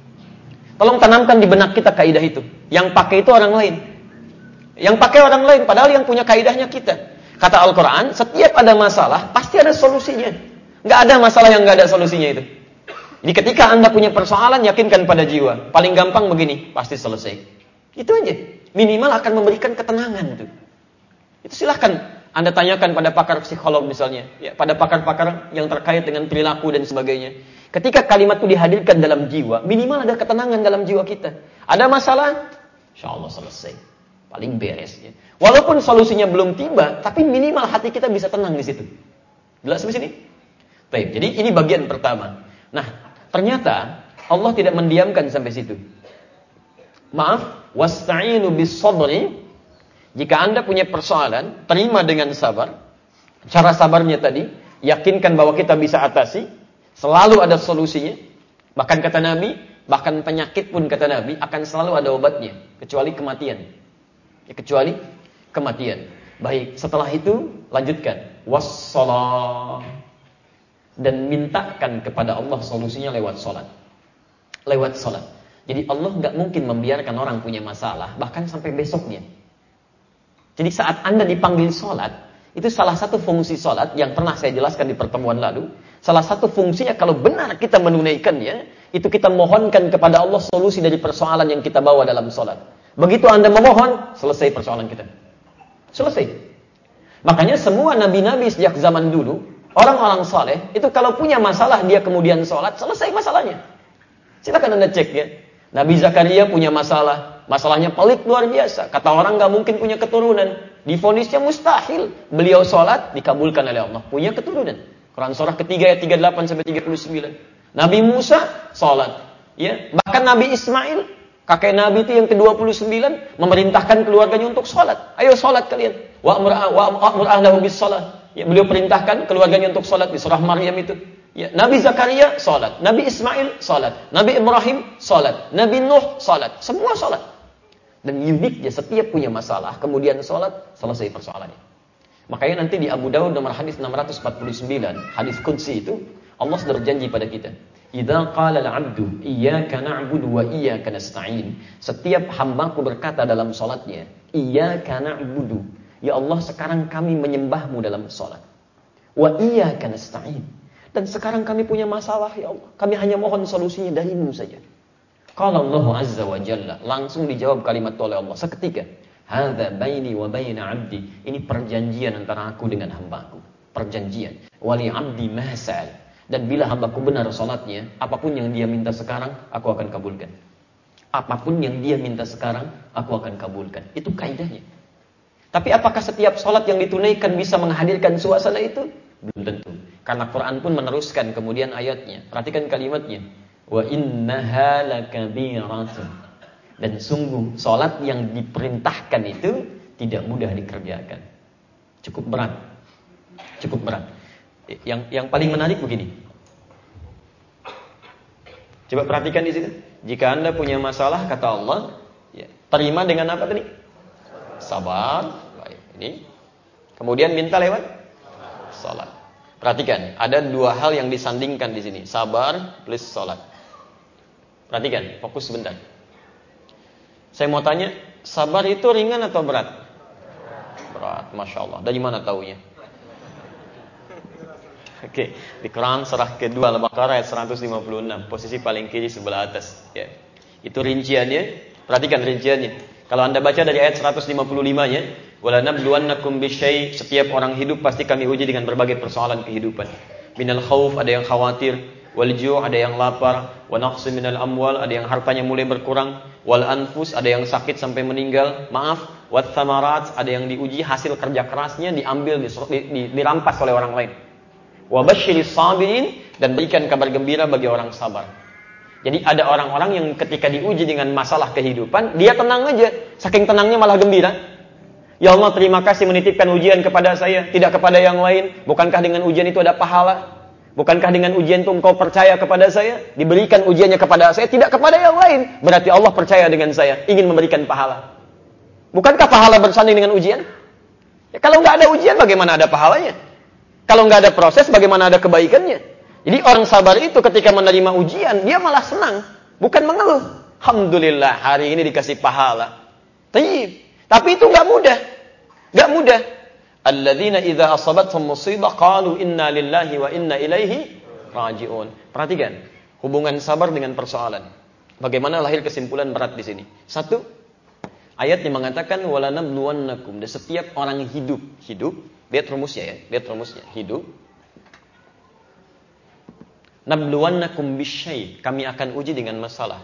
B: Tolong tanamkan di benak kita kaidah itu. Yang pakai itu orang lain. Yang pakai orang lain, padahal yang punya kaidahnya kita. Kata Al-Quran, setiap ada masalah, pasti ada solusinya. Nggak ada masalah yang nggak ada solusinya itu. Jadi ketika Anda punya persoalan, yakinkan pada jiwa. Paling gampang begini, pasti selesai. Itu aja. Minimal akan memberikan ketenangan itu. Itu silahkan Anda tanyakan pada pakar psikolog misalnya, ya, pada pakar-pakar yang terkait dengan perilaku dan sebagainya. Ketika kalimat itu dihadirkan dalam jiwa, minimal ada ketenangan dalam jiwa kita. Ada masalah, insya Allah selesai. Paling beres. Ya. Walaupun solusinya belum tiba, tapi minimal hati kita bisa tenang di situ. Jelas sampai sini? Baik, jadi ini bagian pertama. Nah, ternyata Allah tidak mendiamkan sampai situ. Maaf, wasta'inu bis-sabri. Jika Anda punya persoalan, terima dengan sabar. Cara sabarnya tadi, yakinkan bahwa kita bisa atasi. Selalu ada solusinya. Bahkan kata Nabi, bahkan penyakit pun kata Nabi akan selalu ada obatnya, kecuali kematian. Ya, kecuali kematian. Baik, setelah itu lanjutkan. Wassalam. Dan mintakan kepada Allah solusinya lewat sholat. Lewat sholat. Jadi Allah nggak mungkin membiarkan orang punya masalah, bahkan sampai besoknya. Jadi saat Anda dipanggil sholat, itu salah satu fungsi sholat yang pernah saya jelaskan di pertemuan lalu. Salah satu fungsinya kalau benar kita menunaikannya, itu kita mohonkan kepada Allah solusi dari persoalan yang kita bawa dalam sholat. Begitu Anda memohon, selesai persoalan kita. Selesai. Makanya semua nabi-nabi sejak zaman dulu, orang-orang saleh, itu kalau punya masalah dia kemudian sholat, selesai masalahnya. Silakan Anda cek ya. Nabi Zakaria punya masalah. Masalahnya pelik luar biasa. Kata orang gak mungkin punya keturunan. Divonisnya mustahil. Beliau sholat, dikabulkan oleh Allah. Punya keturunan. Quran surah ketiga ayat tiga puluh delapan sampai tiga puluh sembilan. Nabi Musa, sholat. Ya, bahkan Nabi Ismail, kakek Nabi itu yang ke dua puluh sembilan, memerintahkan keluarganya untuk sholat. Ayo sholat kalian. Wa'amur ahlahu bis sholat. Ya, beliau perintahkan keluarganya untuk sholat di surah Maryam itu. Ya, Nabi Zakaria salat, Nabi Ismail salat, Nabi Ibrahim salat, Nabi Nuh salat, semua salat. Dan uniknya setiap punya masalah, kemudian sholat, selesai persoalannya. Makanya nanti di Abu Dawud nomor hadis enam ratus empat puluh sembilan, hadis qudsi itu, Allah sudah berjanji pada kita. Idza qala al-'abdu iyyaka na'budu wa iyyaka nasta'in. Setiap hambaku berkata dalam salatnya, iyyaka na'budu. Ya Allah, sekarang kami menyembahmu dalam salat. Wa iyyaka nasta'in. Dan sekarang kami punya masalah ya Allah. Kami hanya mohon solusinya darimu saja. Qala Allah azza wa jalla, langsung dijawab kalimat oleh Allah seketika. Hadza baini wa baina 'abdi. Ini perjanjian antara aku dengan hambaku. Perjanjian. Wali 'abdi ma sa'al. Dan bila hambaku benar salatnya, apapun yang dia minta sekarang, aku akan kabulkan. Apapun yang dia minta sekarang, aku akan kabulkan. Itu kaidahnya. Tapi apakah setiap salat yang ditunaikan bisa menghadirkan suasana itu? Belum tentu. Karena Quran pun meneruskan kemudian ayatnya. Perhatikan kalimatnya. Wa innaha lakabiratun. Dan sungguh salat yang diperintahkan itu tidak mudah dikerjakan. Cukup berat. Cukup berat. Yang yang paling menarik begini. Coba perhatikan di situ. Jika Anda punya masalah, kata Allah, ya, terima dengan apa tadi? Sabar. Baik, ini. Kemudian minta lewat salat. Perhatikan, ada dua hal yang disandingkan di sini. Sabar plus salat. Perhatikan, fokus sebentar. Saya mau tanya, sabar itu ringan atau berat? Berat, Masya Allah. Dari mana taunya? Oke, di Quran surah kedua Al-Baqarah ayat seratus lima puluh enam, posisi paling kiri sebelah atas. Ya. Itu rinciannya. Perhatikan rinciannya. Kalau Anda baca dari ayat seratus lima puluh lima-nya, wala nabluwannakum bisyai, setiap orang hidup pasti kami uji dengan berbagai persoalan kehidupan. Minal khauf, ada yang khawatir, wal ju', ada yang lapar, wa naqsi minal amwal, ada yang hartanya mulai berkurang, wal anfus, ada yang sakit sampai meninggal, maaf, wat thamarat, ada yang diuji hasil kerja kerasnya diambil di, di, dirampas oleh orang lain. Wa basyiris sabirin, dan berikan kabar gembira bagi orang sabar. Jadi ada orang-orang yang ketika diuji dengan masalah kehidupan, dia tenang aja, saking tenangnya malah gembira. Ya Allah, terima kasih menitipkan ujian kepada saya, tidak kepada yang lain. Bukankah dengan ujian itu ada pahala? Bukankah dengan ujian itu engkau percaya kepada saya? Diberikan ujiannya kepada saya, tidak kepada yang lain. Berarti Allah percaya dengan saya, ingin memberikan pahala. Bukankah pahala bersanding dengan ujian? Ya, kalau nggak ada ujian, bagaimana ada pahalanya? Kalau nggak ada proses, bagaimana ada kebaikannya? Jadi orang sabar itu ketika menerima ujian, dia malah senang, bukan mengeluh. Alhamdulillah, hari ini dikasih pahala. Tayyib. Tapi itu nggak mudah, nggak mudah. Alladzina idza asabathum musibah qalu inna lillahi wa inna ilaihi raji'un. Perhatikan hubungan sabar dengan persoalan. Bagaimana lahir kesimpulan berat di sini? Satu, ayat yang mengatakan wala nabluwannakum. Dan setiap orang hidup, hidup, lihat rumusnya ya, lihat rumusnya, hidup. Nabluwannakum bisyai, kami akan uji dengan masalah.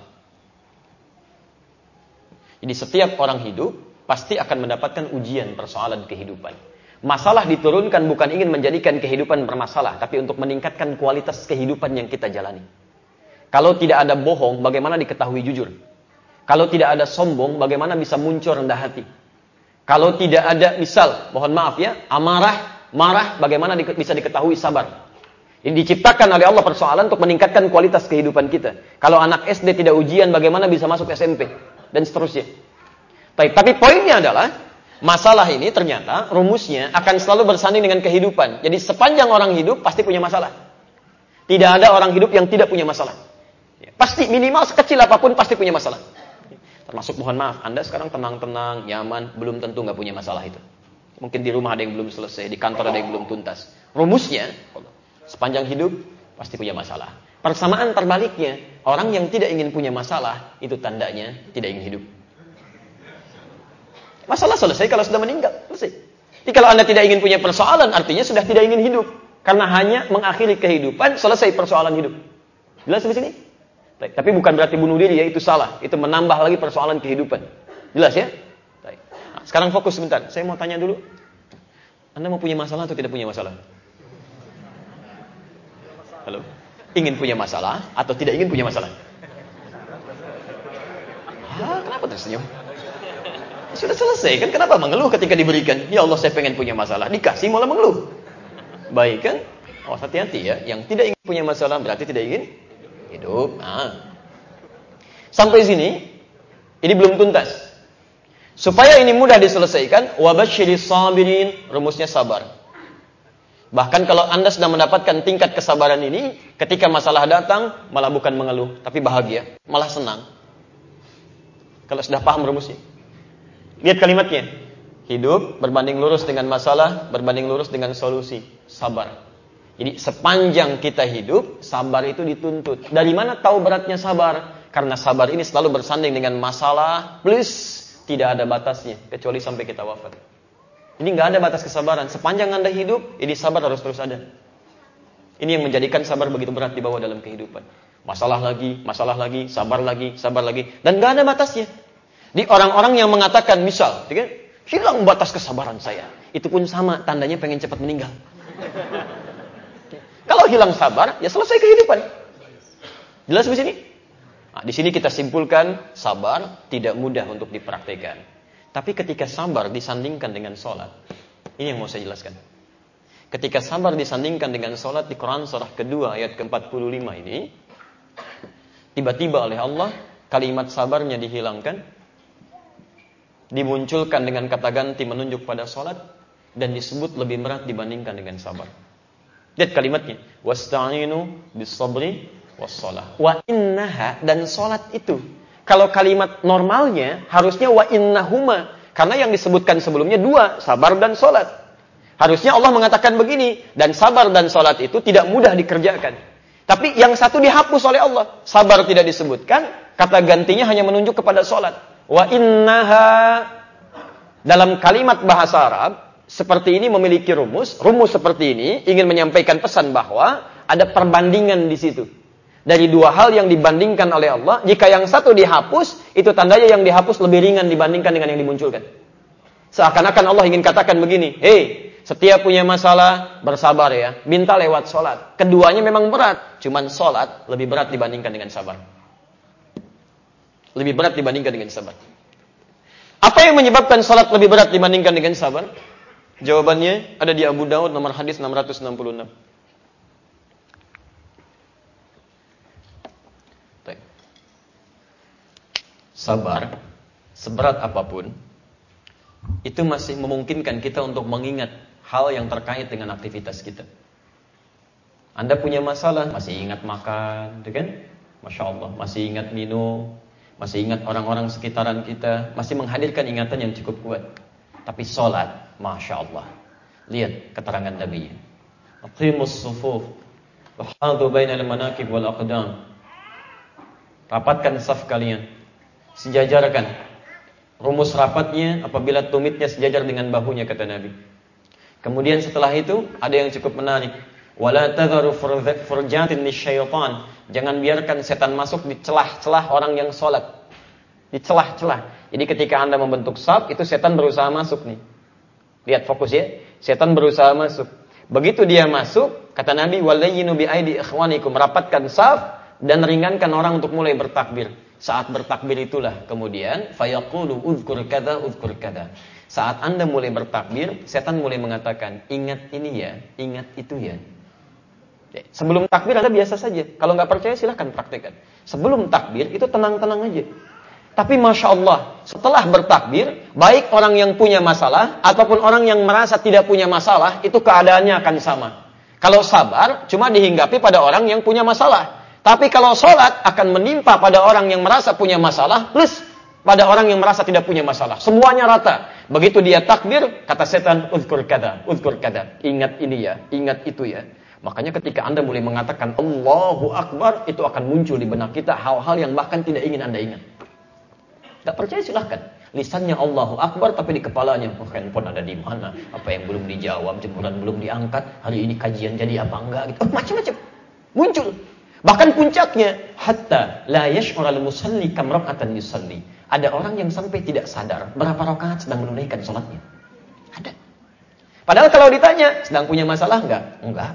B: Jadi setiap orang hidup pasti akan mendapatkan ujian persoalan kehidupan. Masalah diturunkan bukan ingin menjadikan kehidupan bermasalah, tapi untuk meningkatkan kualitas kehidupan yang kita jalani. Kalau tidak ada bohong, bagaimana diketahui jujur? Kalau tidak ada sombong, bagaimana bisa muncul rendah hati? Kalau tidak ada, misal, mohon maaf ya, amarah, marah, bagaimana di, bisa diketahui sabar? Ini diciptakan oleh Allah persoalan untuk meningkatkan kualitas kehidupan kita. Kalau anak S D tidak ujian, bagaimana bisa masuk S M P? Dan seterusnya. Tapi, tapi poinnya adalah, masalah ini ternyata rumusnya akan selalu bersanding dengan kehidupan. Jadi sepanjang orang hidup pasti punya masalah. Tidak ada orang hidup yang tidak punya masalah. Pasti minimal sekecil apapun pasti punya masalah. Termasuk mohon maaf, Anda sekarang tenang-tenang, nyaman, belum tentu nggak punya masalah itu. Mungkin di rumah ada yang belum selesai, di kantor ada yang belum tuntas. Rumusnya, sepanjang hidup pasti punya masalah. Persamaan terbaliknya, orang yang tidak ingin punya masalah, itu tandanya tidak ingin hidup. Masalah selesai kalau sudah meninggal, selesai. Jadi kalau Anda tidak ingin punya persoalan, artinya sudah tidak ingin hidup. Karena hanya mengakhiri kehidupan, selesai persoalan hidup. Jelas di sini? Tapi bukan berarti bunuh diri, ya itu salah. Itu menambah lagi persoalan kehidupan. Jelas ya? Nah, sekarang fokus sebentar. Saya mau tanya dulu. Anda mau punya masalah atau tidak punya masalah? Halo? Ingin punya masalah atau tidak ingin punya masalah? Ah, kenapa tersenyum? Sudah selesai kan? Kenapa mengeluh ketika diberikan? Ya Allah, saya pengen punya masalah. Dikasih malah mengeluh. Baik kan? Oh, hati-hati ya. Yang tidak ingin punya masalah berarti tidak ingin hidup. Nah. Sampai sini, ini belum tuntas. Supaya ini mudah diselesaikan, wabasyiris sabirin, rumusnya sabar. Bahkan kalau Anda sedang mendapatkan tingkat kesabaran ini, ketika masalah datang, malah bukan mengeluh, tapi bahagia, malah senang. Kalau sudah paham rumusnya. Lihat kalimatnya. Hidup berbanding lurus dengan masalah, berbanding lurus dengan solusi. Sabar. Jadi sepanjang kita hidup, sabar itu dituntut. Dari mana tahu beratnya sabar? Karena sabar ini selalu bersanding dengan masalah, plus tidak ada batasnya, kecuali sampai kita wafat. Ini nggak ada batas kesabaran. Sepanjang Anda hidup, ini sabar harus terus ada. Ini yang menjadikan sabar begitu berat dibawa dalam kehidupan. Masalah lagi, masalah lagi, sabar lagi, sabar lagi. Dan nggak ada batasnya. Di orang-orang yang mengatakan, misal, kan, hilang batas kesabaran saya. Itu pun sama, tandanya pengen cepat meninggal. Kalau hilang sabar, ya selesai kehidupan. Jelas di sini? Nah, di sini kita simpulkan, sabar tidak mudah untuk dipraktikkan. Tapi ketika sabar disandingkan dengan sholat, ini yang mau saya jelaskan. Ketika sabar disandingkan dengan sholat di Quran surah kedua ayat ke empat puluh lima ini, tiba-tiba oleh Allah kalimat sabarnya dihilangkan, dimunculkan dengan kata ganti menunjuk pada sholat, dan disebut lebih berat dibandingkan dengan sabar. Lihat kalimatnya, wasta'inu bis-sabri was-shalah. Wa innaha, dan sholat itu. Kalau kalimat normalnya harusnya wa innahuma, karena yang disebutkan sebelumnya dua, sabar dan sholat. Harusnya Allah mengatakan begini, dan sabar dan sholat itu tidak mudah dikerjakan. Tapi yang satu dihapus oleh Allah, sabar tidak disebutkan, kata gantinya hanya menunjuk kepada sholat. Wa innaha, dalam kalimat bahasa Arab seperti ini memiliki rumus. Rumus seperti ini ingin menyampaikan pesan bahwa ada perbandingan di situ. Dari dua hal yang dibandingkan oleh Allah, jika yang satu dihapus, itu tandanya yang dihapus lebih ringan dibandingkan dengan yang dimunculkan. Seakan-akan Allah ingin katakan begini, hei, setiap punya masalah, bersabar ya, minta lewat sholat. Keduanya memang berat, cuman sholat lebih berat dibandingkan dengan sabar. Lebih berat dibandingkan dengan sabar. Apa yang menyebabkan sholat lebih berat dibandingkan dengan sabar? Jawabannya ada di Abu Daud nomor hadis enam ratus enam puluh enam. Sabar, seberat apapun, itu masih memungkinkan kita untuk mengingat hal yang terkait dengan aktivitas kita. Anda punya masalah, masih ingat makan, kan? Masya Allah, masih ingat minum, masih ingat orang-orang sekitaran kita, masih menghadirkan ingatan yang cukup kuat. Tapi sholat, Masya Allah, lihat keterangan Nabi. Aqimus sufuf, wahadu bainal manakib wal aqdam. Rapatkan saf kalian, sejajarkan. Rumus rapatnya apabila tumitnya sejajar dengan bahunya, kata Nabi. Kemudian setelah itu ada yang cukup menarik. Wala tadharu furjatin lisyaitan. Jangan biarkan setan masuk di celah-celah orang yang sholat. Di celah-celah. Jadi ketika Anda membentuk saf, itu setan berusaha masuk nih. Lihat fokus ya. Setan berusaha masuk. Begitu dia masuk, kata Nabi, walayyinu bi aidi ikhwanikum. Rapatkan saf dan ringankan orang untuk mulai bertakbir. Saat bertakbir itulah kemudian fayaqulu uzkur kada uzkur kada. Saat Anda mulai bertakbir, setan mulai mengatakan, ingat ini ya, ingat itu ya. Sebelum takbir Anda biasa saja. Kalau nggak percaya silahkan praktekkan. Sebelum takbir itu tenang-tenang aja. Tapi Masya Allah, setelah bertakbir, baik orang yang punya masalah ataupun orang yang merasa tidak punya masalah, itu keadaannya akan sama. Kalau sabar, cuma dihinggapi pada orang yang punya masalah. Tapi kalau sholat akan menimpa pada orang yang merasa punya masalah plus pada orang yang merasa tidak punya masalah. Semuanya rata. Begitu dia takbir, kata setan, uzkur kada, uzkur kada. Ingat ini ya, ingat itu ya. Makanya ketika Anda mulai mengatakan Allahu Akbar, itu akan muncul di benak kita hal-hal yang bahkan tidak ingin Anda ingat. Tak percaya silahkan. Lisannya Allahu Akbar, tapi di kepalanya, oh, handphone ada di mana? Apa yang belum dijawab, jemuran belum diangkat, hari ini kajian jadi apa enggak gitu. Oh, macam-macam. Muncul. Bahkan puncaknya, hatta la yash'ural musalli kam raka'atan yusalli. Ada orang yang sampai tidak sadar berapa rakaat sedang menunaikan salatnya. Ada. Padahal kalau ditanya, sedang punya masalah enggak? Enggak.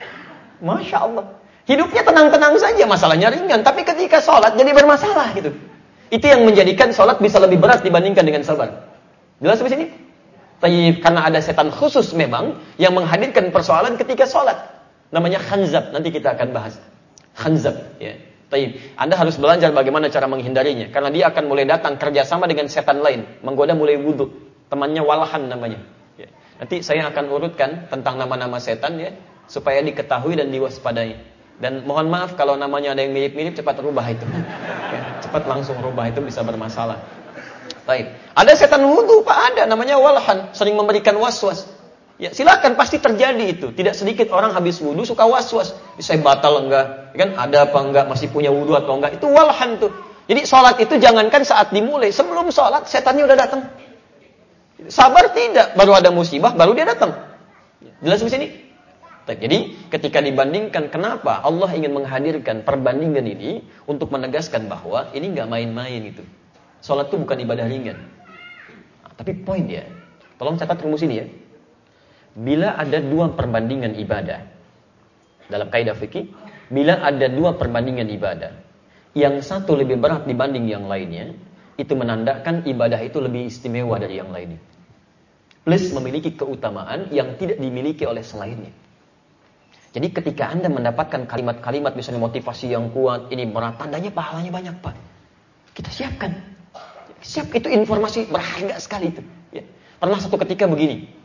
B: Masya Allah. Hidupnya tenang-tenang saja, masalahnya ringan. Tapi ketika salat jadi bermasalah gitu. Itu yang menjadikan salat bisa lebih berat dibandingkan dengan sabar. Jelas di sini? Tapi karena ada setan khusus memang yang menghadirkan persoalan ketika salat. Namanya khanzab, nanti kita akan bahas. Khanzab, ya. Taib. Anda harus belajar bagaimana cara menghindarinya. Karena dia akan mulai datang kerjasama dengan setan lain. Menggoda mulai wudhu. Temannya Walhan namanya. Ya. Nanti saya akan urutkan tentang nama-nama setan ya. Supaya diketahui dan diwaspadai. Dan mohon maaf kalau namanya ada yang mirip-mirip, cepat rubah itu. Ya, cepat langsung rubah, itu bisa bermasalah. Taib. Ada setan wudhu Pak, ada. Namanya Walhan. Sering memberikan was-was. Ya, silakan, pasti terjadi itu. Tidak sedikit orang habis wudhu suka was-was. Saya batal enggak? Kan ada apa enggak? Masih punya wudhu atau enggak? Itu walhan tuh. Jadi sholat itu jangankan saat dimulai. Sebelum sholat, setannya udah datang. Sabar tidak. Baru ada musibah, baru dia datang. Jelas di sini? Jadi, ketika dibandingkan kenapa Allah ingin menghadirkan perbandingan ini untuk menegaskan bahwa ini enggak main-main itu. Sholat itu bukan ibadah ringan. Nah, tapi poin dia. Tolong catat rumus ini ya. Bila ada dua perbandingan ibadah dalam kaidah fikih, bila ada dua perbandingan ibadah, yang satu lebih berat dibanding yang lainnya, itu menandakan ibadah itu lebih istimewa dari yang lainnya. Plus memiliki keutamaan yang tidak dimiliki oleh selainnya. Jadi ketika Anda mendapatkan kalimat-kalimat misalnya motivasi yang kuat, ini berat, tandanya pahalanya banyak Pak. Kita siapkan. Siap, itu informasi berharga sekali itu. Ya. Pernah satu ketika begini.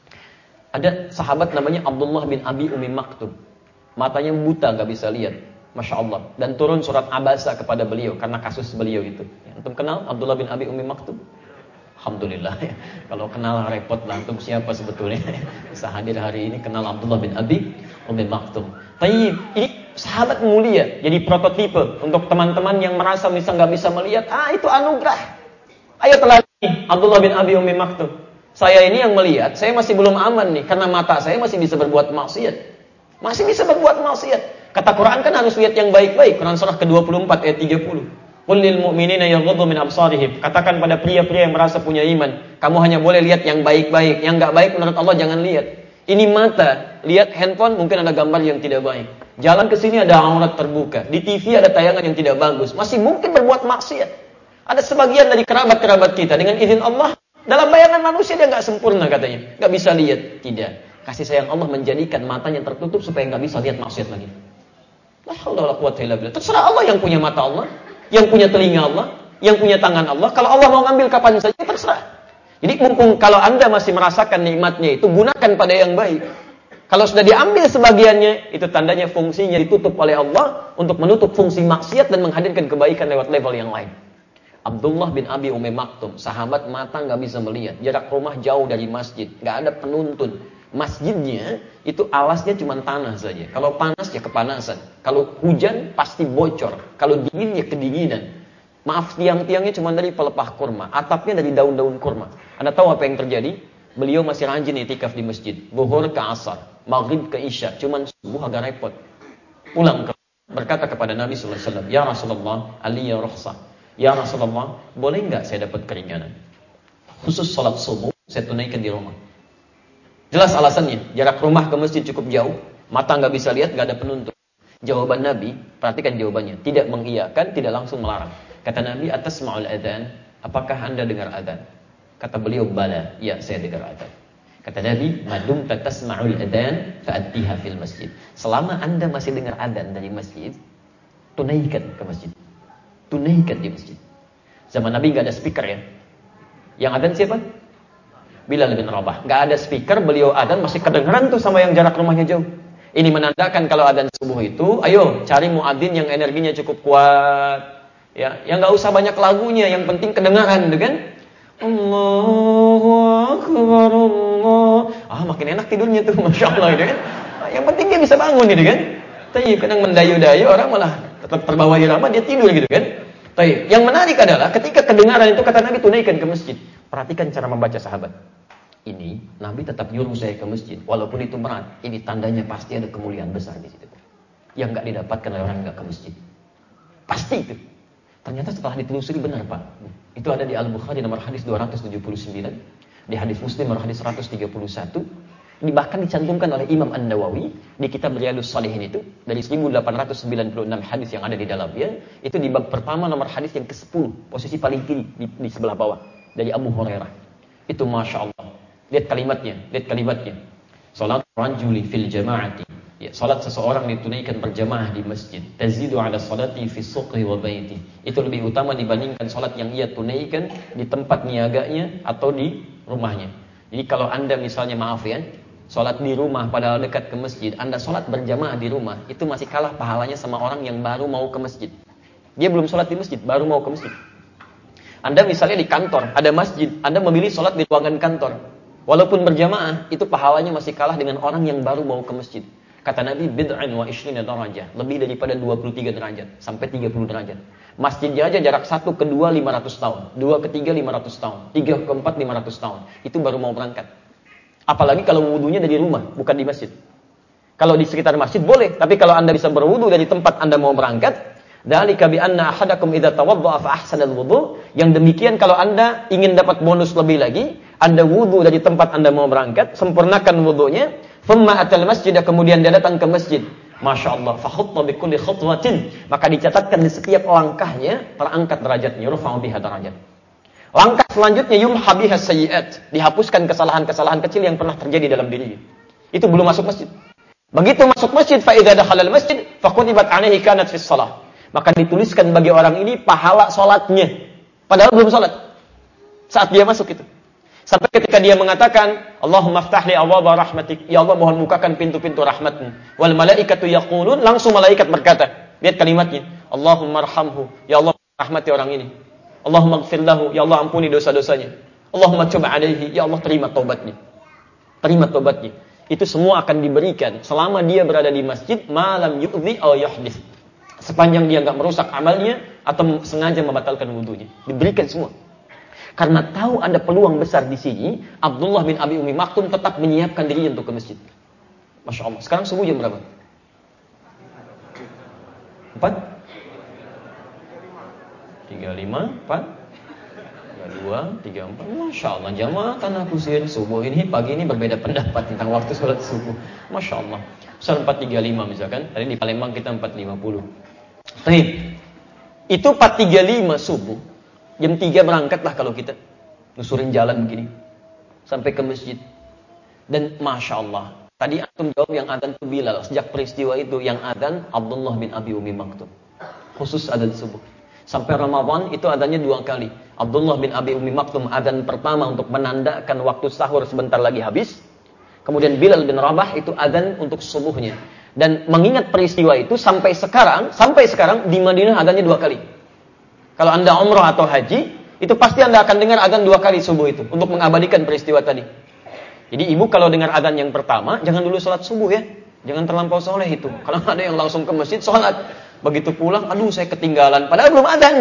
B: Ada sahabat namanya Abdullah bin Abi Umi Maktum. Matanya buta, gak bisa lihat. Masya Allah. Dan turun surat Abasa kepada beliau. Karena kasus beliau itu. Antum kenal Abdullah bin Abi Umi Maktum? Alhamdulillah ya. Kalau kenal repot lah. Antum siapa sebetulnya? Bisa hadir hari ini kenal Abdullah bin Abi Umi Maktum. Tapi ini sahabat mulia. Jadi prototipe untuk teman-teman yang merasa bisa gak bisa melihat. Ah, itu anugerah. Ayo telah ini Abdullah bin Abi Umi Maktum. Saya ini yang melihat, saya masih belum aman nih. Karena mata saya masih bisa berbuat maksiat. Masih bisa berbuat maksiat. Kata Quran kan harus lihat yang baik-baik. Quran surah ke dua puluh empat ayat tiga puluh. Qul lil mu'minina yaghuddu min absarihim. Katakan pada pria-pria yang merasa punya iman. Kamu hanya boleh lihat yang baik-baik. Yang enggak baik menurut Allah jangan lihat. Ini mata. Lihat handphone mungkin ada gambar yang tidak baik. Jalan ke sini ada aurat terbuka. Di T V ada tayangan yang tidak bagus. Masih mungkin berbuat maksiat. Ada sebagian dari kerabat-kerabat kita dengan izin Allah. Dalam bayangan manusia dia nggak sempurna katanya, nggak bisa lihat. Tidak, kasih sayang Allah menjadikan matanya tertutup supaya nggak bisa lihat maksiat lagi. La haula wala quwwata illa billah. Terserah Allah yang punya mata Allah, yang punya telinga Allah, yang punya tangan Allah. Kalau Allah mau ngambil kapan saja terserah. Jadi mumpung kalau Anda masih merasakan nikmatnya itu, gunakan pada yang baik. Kalau sudah diambil sebagiannya, itu tandanya fungsinya ditutup oleh Allah untuk menutup fungsi maksiat dan menghadirkan kebaikan lewat level yang lain. Abdullah bin Abi Umi Maktum, sahabat mata nggak bisa melihat, jarak rumah jauh dari masjid, nggak ada penuntun. Masjidnya itu alasnya cuma tanah saja. Kalau panas ya kepanasan, kalau hujan pasti bocor, kalau dingin ya kedinginan. Maaf, tiang-tiangnya cuma dari pelepah kurma, atapnya dari daun-daun kurma. Anda tahu apa yang terjadi? Beliau masih rajin itikaf di masjid, zuhur ke asar, maghrib ke isya, cuma subuh agak repot. Pulang ke berkata kepada Nabi sallallahu alaihi wasallam, "Ya Rasulullah, aliyya rukhsah." Ya Rasulullah, boleh nggak saya dapat keringanan? Khusus sholat subuh, saya tunaikan di rumah. Jelas alasannya, jarak rumah ke masjid cukup jauh, mata nggak bisa lihat, nggak ada penuntun. Jawaban Nabi, perhatikan jawabannya, tidak mengiyakan, tidak langsung melarang. Kata Nabi, atas ma'ul adhan, apakah Anda dengar adhan? Kata beliau, bala, ya saya dengar adhan. Kata Nabi, madum tatasma'ul adhan, fa'addiha fil masjid. Selama Anda masih dengar adhan dari masjid, tunaikan ke masjid. Tunaikan di masjid. Zaman Nabi nggak ada speaker ya. Yang adzan siapa? Bilal bin Rabah. Nggak ada speaker, beliau adzan masih kedengeran tuh sama yang jarak rumahnya jauh. Ini menandakan kalau adzan subuh itu, ayo cari muadzin yang energinya cukup kuat. Ya, yang nggak usah banyak lagunya, yang penting kedengaran, gitu kan? Allahu Akbar Allah. Ah, makin enak tidurnya tuh, masya Allah, gitu kan? Yang penting dia bisa bangun, gitu kan? Tapi kadang mendayu-dayu orang malah tetap terbawa irama, dia tidur gitu kan. Tapi yang menarik adalah ketika kedengaran itu kata Nabi tunaikan ke masjid. Perhatikan cara membaca sahabat. Ini Nabi tetap nyuruh saya ke masjid walaupun itu berat. Ini tandanya pasti ada kemuliaan besar di situ. Yang enggak didapatkan oleh orang enggak ke masjid. Pasti itu. Ternyata setelah ditelusuri benar, Pak. Itu ada di Al-Bukhari nomor hadis dua ratus tujuh puluh sembilan, di hadis Muslim nomor hadis seratus tiga puluh satu. Ini bahkan dicantumkan oleh Imam An-Nawawi di kitab Riyadhus Shalihin itu dari seribu delapan ratus sembilan puluh enam hadis yang ada di dalamnya, itu di bab pertama nomor hadis yang kesepuluh, posisi paling kiri di, di sebelah bawah dari Abu Hurairah. Itu masya Allah. Lihat kalimatnya, lihat kalimatnya. Salat rajuli fil jama'ati
A: Ya, salat seseorang ditunaikan berjamaah di masjid. Tazidu ala salati fi suqi wa baiti. Itu lebih utama dibandingkan salat yang ia tunaikan di tempat niaganya atau di rumahnya. Jadi kalau Anda misalnya maaf ya, salat di rumah padahal dekat ke masjid, Anda salat berjamaah di rumah, itu masih kalah pahalanya sama orang yang baru mau ke masjid. Dia belum salat di masjid, baru mau ke masjid. Anda misalnya di kantor, ada masjid, Anda memilih salat di ruangan kantor. Walaupun berjamaah, itu pahalanya masih kalah dengan orang yang baru mau ke masjid. Kata Nabi, bid'an wa ishrina darajah, lebih daripada dua puluh tiga derajat sampai tiga puluh derajat. Masjidnya aja jarak satu ke dua lima ratus tahun, dua ke tiga lima ratus tahun, tiga ke empat lima ratus tahun. Itu baru mau berangkat. Apalagi kalau wudunya dari rumah, bukan di masjid. Kalau di sekitar masjid boleh, tapi kalau Anda bisa berwudu dari tempat Anda mau berangkat, dzalika bi anna ahadakum idza tawaddaa fa ahsana al-wudu, yang demikian kalau Anda ingin dapat bonus lebih lagi, Anda wudu dari tempat Anda mau berangkat, sempurnakan wudunya, thumma atal masjid, kemudian dia datang ke masjid. Masya Allah, fa khutta bi kulli khutwatin, maka dicatatkan di setiap langkahnya terangkat derajatnya, rufa'u biha darajat. Langkah selanjutnya yumha biha sayyi'at, dihapuskan kesalahan-kesalahan kecil yang pernah terjadi dalam dirinya. Itu belum masuk masjid. Begitu masuk masjid, fa idza dakhala al-masjid fa kutibat 'alaihi kanat fi shalah. Maka dituliskan bagi orang ini pahala salatnya, padahal belum salat. Saat dia masuk itu. Sampai ketika dia mengatakan, Allahumma ftah li abwaaba rahmatik, ya Allah mohon bukakan pintu-pintu rahmatmu. Wal malaikatu yaqulun, langsung malaikat berkata, lihat kalimatnya, Allahumma arhamhu, ya Allah rahmati orang ini. Allahumma ighfir lahu, ya Allah ampuni dosa-dosanya. Allahumma tub alaihi, ya Allah terima taubatnya. Terima taubatnya. Itu semua akan diberikan selama dia berada di masjid, malam yu'dhi aw yuhdits. Sepanjang dia enggak merusak amalnya atau sengaja membatalkan wudunya, diberikan semua. Karena tahu ada peluang besar di sini, Abdullah bin Abi Umi Maktum tetap menyiapkan diri untuk ke masjid. Masya Allah. Sekarang subuh jam berapa? Empat? Tiga lima, empat, tiga dua, tiga empat. Masya Allah. Jamaah tanah kusir subuh ini pagi ini berbeda pendapat tentang waktu sholat subuh. Masya Allah. Misal empat tiga lima misalkan. Tadi di Palembang kita empat lima puluh. Baik. Itu empat tiga lima subuh. Jam tiga berangkatlah kalau kita nusurin jalan begini sampai ke masjid. Dan Masya Allah, tadi antum jawab yang adzan itu Bilal. Sejak peristiwa itu yang adzan Abdullah bin Abi Umi Maktum, khusus adzan subuh. Sampai Ramadan itu adzannya dua kali. Abdullah bin Abi Umi Maktum adzan pertama untuk menandakan waktu sahur sebentar lagi habis. Kemudian Bilal bin Rabah itu adzan untuk subuhnya. Dan mengingat peristiwa itu sampai sekarang, sampai sekarang di Madinah adzannya dua kali. Kalau Anda umrah atau haji, itu pasti Anda akan dengar adzan dua kali subuh itu untuk mengabadikan peristiwa tadi. Jadi ibu kalau dengar adzan yang pertama, jangan dulu sholat subuh ya. Jangan terlampau soleh itu. Kalau ada yang langsung ke masjid sholat, begitu pulang, aduh saya ketinggalan. Padahal belum adzan.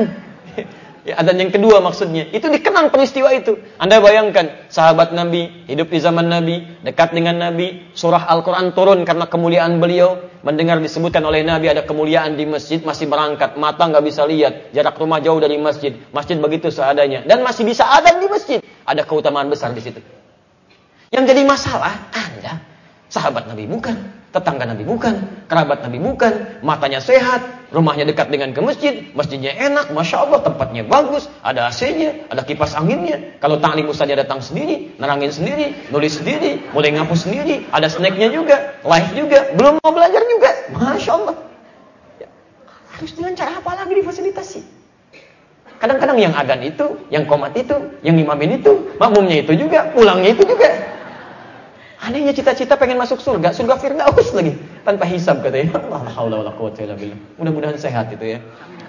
A: Ya, adzan yang kedua maksudnya. Itu dikenang peristiwa itu. Anda bayangkan, sahabat Nabi, hidup di zaman Nabi, dekat dengan Nabi, surah Al-Quran turun karena kemuliaan beliau. Mendengar disebutkan oleh Nabi ada kemuliaan di masjid, masih berangkat, mata nggak bisa lihat, jarak rumah jauh dari masjid, masjid begitu seadanya, dan masih bisa adzan di masjid. Ada keutamaan besar di situ. Yang jadi masalah, Anda sahabat Nabi bukan, tetangga Nabi bukan, kerabat Nabi bukan, matanya sehat, rumahnya dekat dengan ke masjid, masjidnya enak, Masya Allah, tempatnya bagus, ada A C-nya, ada kipas anginnya. Kalau ta'lim ustaznya datang sendiri, nerangin sendiri, nulis sendiri, mulai ngapus sendiri, ada snacknya juga, live juga, belum mau belajar juga, Masya Allah. Ya, harus dengan cara apa lagi difasilitasi? Kadang-kadang yang adzan itu, yang qomat itu, yang imamin itu, makmumnya itu juga, pulangnya itu juga. Anehnya cita-cita pengen masuk surga, surga Firdaus lagi, tanpa hisab katanya. La haula wala quwwata illa billah. Mudah-mudahan sehat itu ya.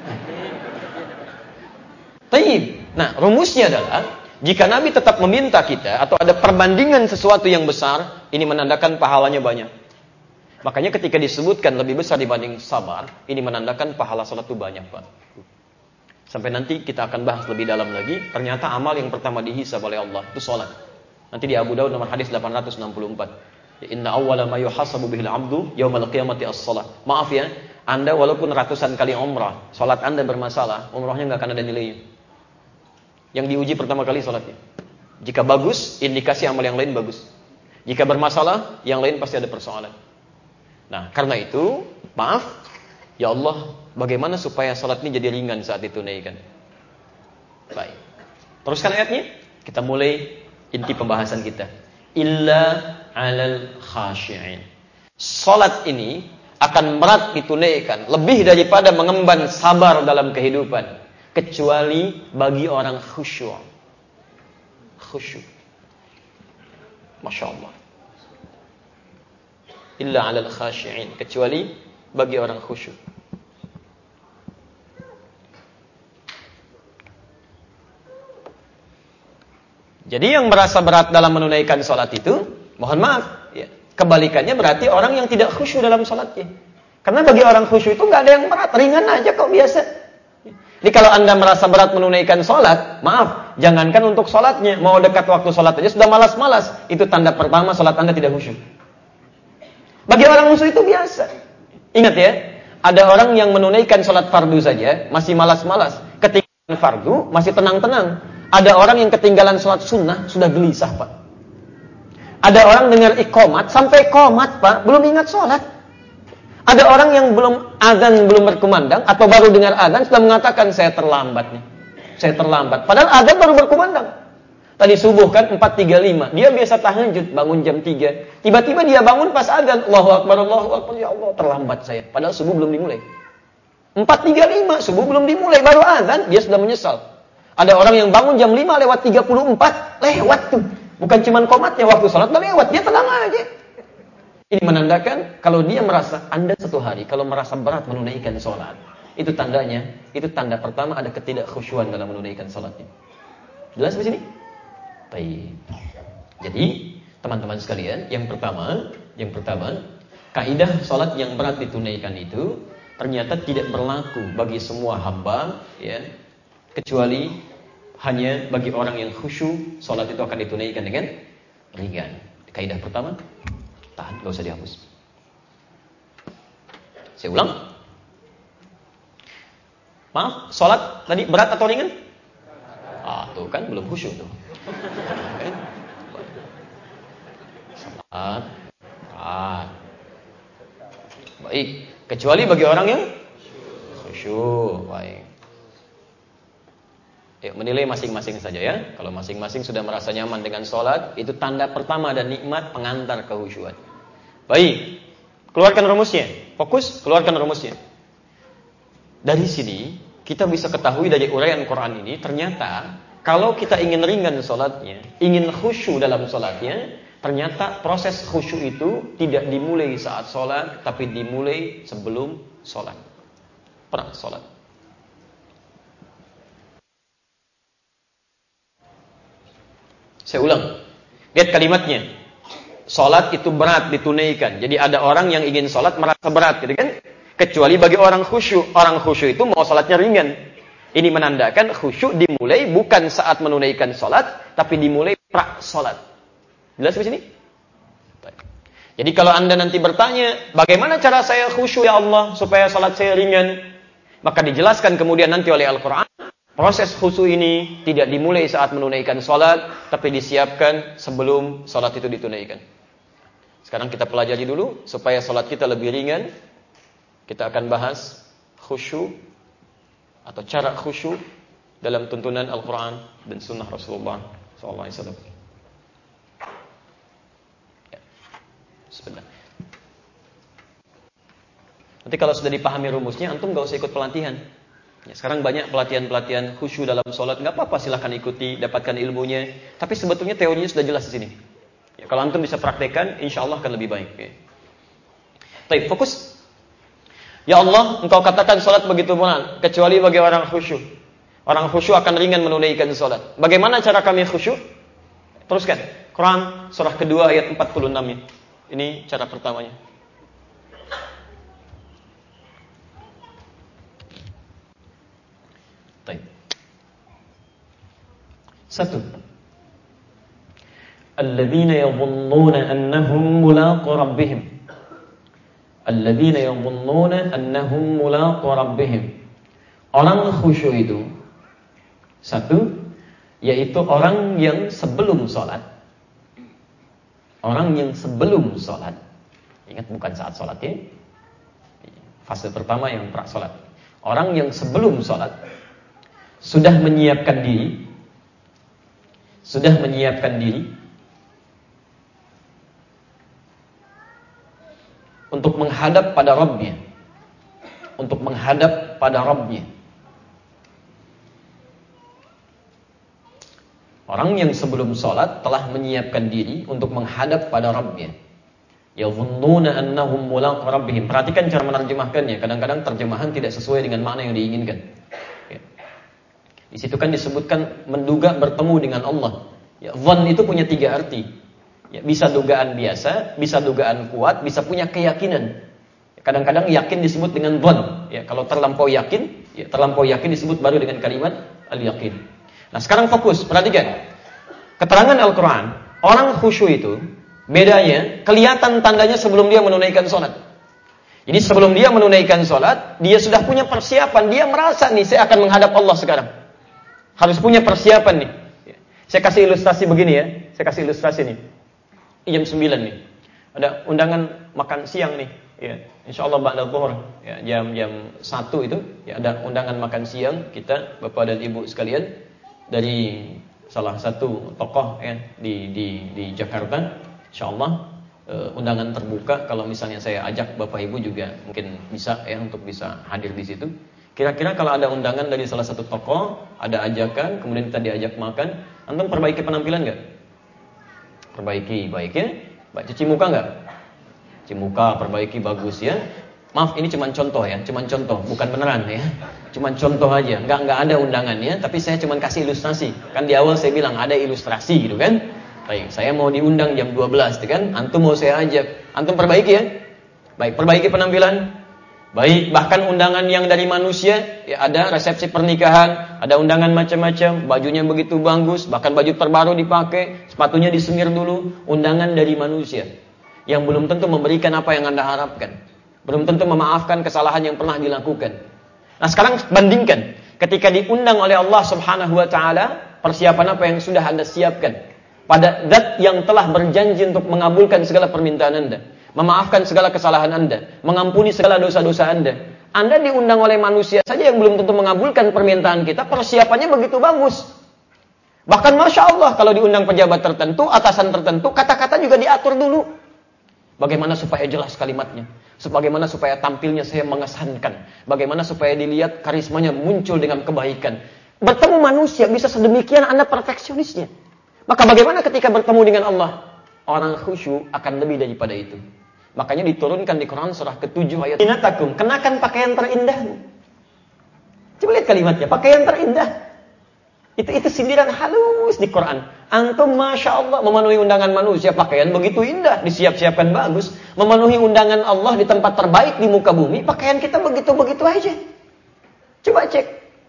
A: Taib. Nah, rumusnya adalah jika Nabi tetap meminta kita atau ada perbandingan sesuatu yang besar, ini menandakan pahalanya banyak. Makanya ketika disebutkan lebih besar dibanding sabar, ini menandakan pahala salat itu banyak, Pak. Sampai nanti kita akan bahas lebih dalam lagi, ternyata amal yang pertama dihisab oleh Allah itu salat. Nanti di Abu Daud nomor hadis delapan ratus enam puluh empat. Inna awwala ma yuhasabu bihil 'abdu yaumal qiyamati as-shalah. Maaf ya, Anda walaupun ratusan kali umrah, salat Anda bermasalah, umrahnya enggak akan ada nilainya. Yang diuji pertama kali salatnya. Jika bagus, indikasi amal yang lain bagus. Jika bermasalah, yang lain pasti ada persoalan. Nah, karena itu, maaf, ya Allah, bagaimana supaya salat ini jadi ringan saat ditunaikan? Baik. Teruskan ayatnya. Kita mulai inti pembahasan kita. Illa 'alal khashi'in.
B: Salat ini akan berat ditunaikan lebih daripada mengemban sabar dalam kehidupan, kecuali bagi orang khusyuk. Khusyuk. Masya Allah. Illa 'alal khashi'in, kecuali bagi orang khusyuk. Jadi yang merasa berat dalam menunaikan salat itu, mohon maaf, ya, kebalikannya berarti orang yang tidak khusyuk dalam salatnya. Karena bagi orang khusyuk itu nggak ada yang berat, ringan aja kok, biasa. Jadi kalau Anda merasa berat menunaikan salat, maaf, jangankan untuk salatnya, mau dekat waktu salat aja sudah malas-malas, itu tanda pertama salat Anda tidak khusyuk. Bagi orang khusyuk itu biasa. Ingat ya, ada orang yang menunaikan salat fardu saja masih malas-malas, ketinggalan fardu masih tenang-tenang. Ada orang yang ketinggalan sholat sunnah sudah gelisah, Pak. Ada orang dengar iqamat sampai qomat, Pak, belum ingat sholat. Ada orang yang belum azan belum berkumandang atau baru dengar azan sudah mengatakan saya terlambat nih. Saya terlambat. Padahal azan baru berkumandang. Tadi subuh kan empat tiga puluh lima. Dia biasa tahajud bangun jam tiga. Tiba-tiba dia bangun pas azan. Allahu Akbar, Allahu Akbar. Ya Allah, terlambat saya. Padahal subuh belum dimulai. empat tiga puluh lima, subuh belum dimulai, baru azan, dia sudah menyesal. Ada orang yang bangun jam lima lewat tiga puluh empat, lewat tuh. Bukan cuma komatnya, waktu sholat udah lewat, dia tenang aja. Ini menandakan kalau dia merasa, Anda satu hari kalau merasa berat menunaikan sholat, itu tandanya, itu tanda pertama ada ketidakkhusyuan dalam menunaikan sholatnya. Jelas di sini? Baik. Jadi teman-teman sekalian, yang pertama, yang pertama, kaidah sholat yang berat ditunaikan itu ternyata tidak berlaku bagi semua hamba, ya, kecuali hanya bagi orang yang khusyuk, sholat itu akan ditunaikan dengan ringan. Kaidah pertama, tahan, gak usah dihapus. Saya ulang. Maaf, sholat tadi berat atau ringan? Ah, tuh kan belum khusyuk tuh. Sholat berat. Baik, kecuali bagi orang yang khusyuk. Baik. Yuk, menilai masing-masing saja ya. Kalau masing-masing sudah merasa nyaman dengan sholat, itu tanda pertama dan nikmat pengantar kehusyuan. Baik, keluarkan rumusnya. Fokus, keluarkan rumusnya. Dari sini, kita bisa ketahui dari uraian Quran ini, ternyata kalau kita ingin ringan sholatnya, ingin khusyuk dalam sholatnya, ternyata proses khusyuk itu tidak dimulai saat sholat, tapi dimulai sebelum sholat. Pernah sholat. Saya ulang. Lihat kalimatnya. Salat itu berat ditunaikan. Jadi ada orang yang ingin salat merasa berat, gitu kan? Kecuali bagi orang khusyuk. Orang khusyuk itu mau salatnya ringan. Ini menandakan khusyuk dimulai bukan saat menunaikan salat, tapi dimulai pra salat. Jelas di sini? Jadi kalau Anda nanti bertanya, bagaimana cara saya khusyuk ya Allah supaya salat saya ringan? Maka dijelaskan kemudian nanti oleh Al-Qur'an. Proses khusyuk ini tidak dimulai saat menunaikan salat, tapi disiapkan sebelum salat itu ditunaikan. Sekarang kita pelajari dulu supaya salat kita lebih ringan. Kita akan bahas khusyuk atau cara khusyuk dalam tuntunan Al-Quran dan Sunnah Rasulullah shallallahu alaihi wasallam. Ya. Sebentar. Nanti kalau sudah dipahami rumusnya, antum gak usah ikut pelatihan. Ya, sekarang banyak pelatihan-pelatihan khusyuk dalam sholat, nggak apa-apa, silahkan ikuti, dapatkan ilmunya. Tapi sebetulnya teorinya sudah jelas di sini. Ya, kalau antum bisa praktekkan, insya Allah akan lebih baik. Ya. Baik, fokus. Ya Allah, Engkau katakan sholat begitu berat, kecuali bagi orang khusyuk. Orang khusyuk akan ringan menunaikan sholat. Bagaimana cara kami khusyuk? Teruskan. Quran surah kedua ayat empat puluh enam. Ini cara pertamanya. Satu. Alladzina yadhunnuna annahum mulaqu rabbihim. Alladzina yadhunnuna annahum mulaqu rabbihim. Orang khusyuk itu satu, yaitu orang yang sebelum sholat. Orang yang sebelum sholat. Ingat, bukan saat sholat ya. Fase pertama yang pra sholat. Orang yang sebelum sholat sudah menyiapkan diri, sudah menyiapkan diri untuk menghadap pada Rabbnya. Untuk menghadap pada Rabbnya. Orang yang sebelum sholat telah menyiapkan diri untuk menghadap pada Rabbnya. Yadhunnuna annahum mulaqu rabbihim. Perhatikan cara menerjemahkannya. Kadang-kadang terjemahan tidak sesuai dengan makna yang diinginkan. Ya. Di situ kan disebutkan menduga bertemu dengan Allah. Ya, dhann itu punya tiga arti. Ya, bisa dugaan biasa, bisa dugaan kuat, bisa punya keyakinan. Kadang-kadang yakin disebut dengan dhann. Ya, kalau terlampau yakin, ya, terlampau yakin disebut baru dengan kalimat al-yaqin. Nah, sekarang fokus, perhatikan. Keterangan Al-Quran, orang khusyuk itu bedanya, kelihatan tandanya sebelum dia menunaikan sholat. Jadi sebelum dia menunaikan sholat, dia sudah punya persiapan. Dia merasa nih, saya akan menghadap Allah sekarang. Harus punya persiapan nih. Saya kasih ilustrasi begini ya. Saya kasih ilustrasi nih. Jam sembilan nih. Ada undangan makan siang nih. Ya, insya Allah ba'da dhuhr. Ya, jam-jam satu itu ya, ada undangan makan siang kita, Bapak dan Ibu sekalian, dari salah satu tokoh ya, di, di, di Jakarta. InsyaAllah uh, undangan terbuka. Kalau misalnya saya ajak Bapak Ibu juga mungkin bisa ya untuk bisa hadir di situ. Kira-kira kalau ada undangan dari salah satu tokoh, ada ajakan, kemudian kita diajak makan, antum perbaiki penampilan nggak? Perbaiki, baik ya. Baik, cuci muka nggak? Cuci muka, perbaiki, bagus ya. Maaf, ini cuma contoh ya, cuma contoh, bukan beneran ya. Cuma contoh aja, nggak nggak ada undangannya, tapi saya cuma kasih ilustrasi. Kan di awal saya bilang ada ilustrasi gitu kan. Baik, saya mau diundang jam dua belas, kan? Antum mau saya ajak. Antum perbaiki ya. Baik, perbaiki penampilan. Baik, bahkan undangan yang dari manusia, ya ada resepsi pernikahan, ada undangan macam-macam, bajunya begitu bagus, bahkan baju terbaru dipakai, sepatunya disemir dulu, undangan dari manusia. Yang belum tentu memberikan apa yang Anda harapkan. Belum tentu memaafkan kesalahan yang pernah dilakukan. Nah, sekarang bandingkan ketika diundang oleh Allah Subhanahu wa taala, persiapan apa yang sudah Anda siapkan? Pada zat yang telah berjanji untuk mengabulkan segala permintaan Anda, memaafkan segala kesalahan Anda, mengampuni segala dosa-dosa Anda. Anda diundang oleh manusia saja yang belum tentu mengabulkan permintaan kita, persiapannya begitu bagus. Bahkan Masya Allah, kalau diundang pejabat tertentu, atasan tertentu, kata-kata juga diatur dulu. Bagaimana supaya jelas kalimatnya, bagaimana supaya tampilnya saya mengesankan, bagaimana supaya dilihat karismanya muncul dengan kebaikan. Bertemu manusia bisa sedemikian Anda perfeksionisnya. Maka bagaimana ketika bertemu dengan Allah? Orang khusyuk akan lebih daripada itu. Makanya diturunkan di Quran surah ketujuh ayat Inatakum, kenakan pakaian terindahmu. Coba lihat kalimatnya, pakaian terindah. Itu itu sindiran halus di Quran. Antum Masya Allah memenuhi undangan manusia, pakaian begitu indah, disiap-siapkan bagus. Memenuhi undangan Allah di tempat terbaik di muka bumi, pakaian kita begitu-begitu aja. Coba cek.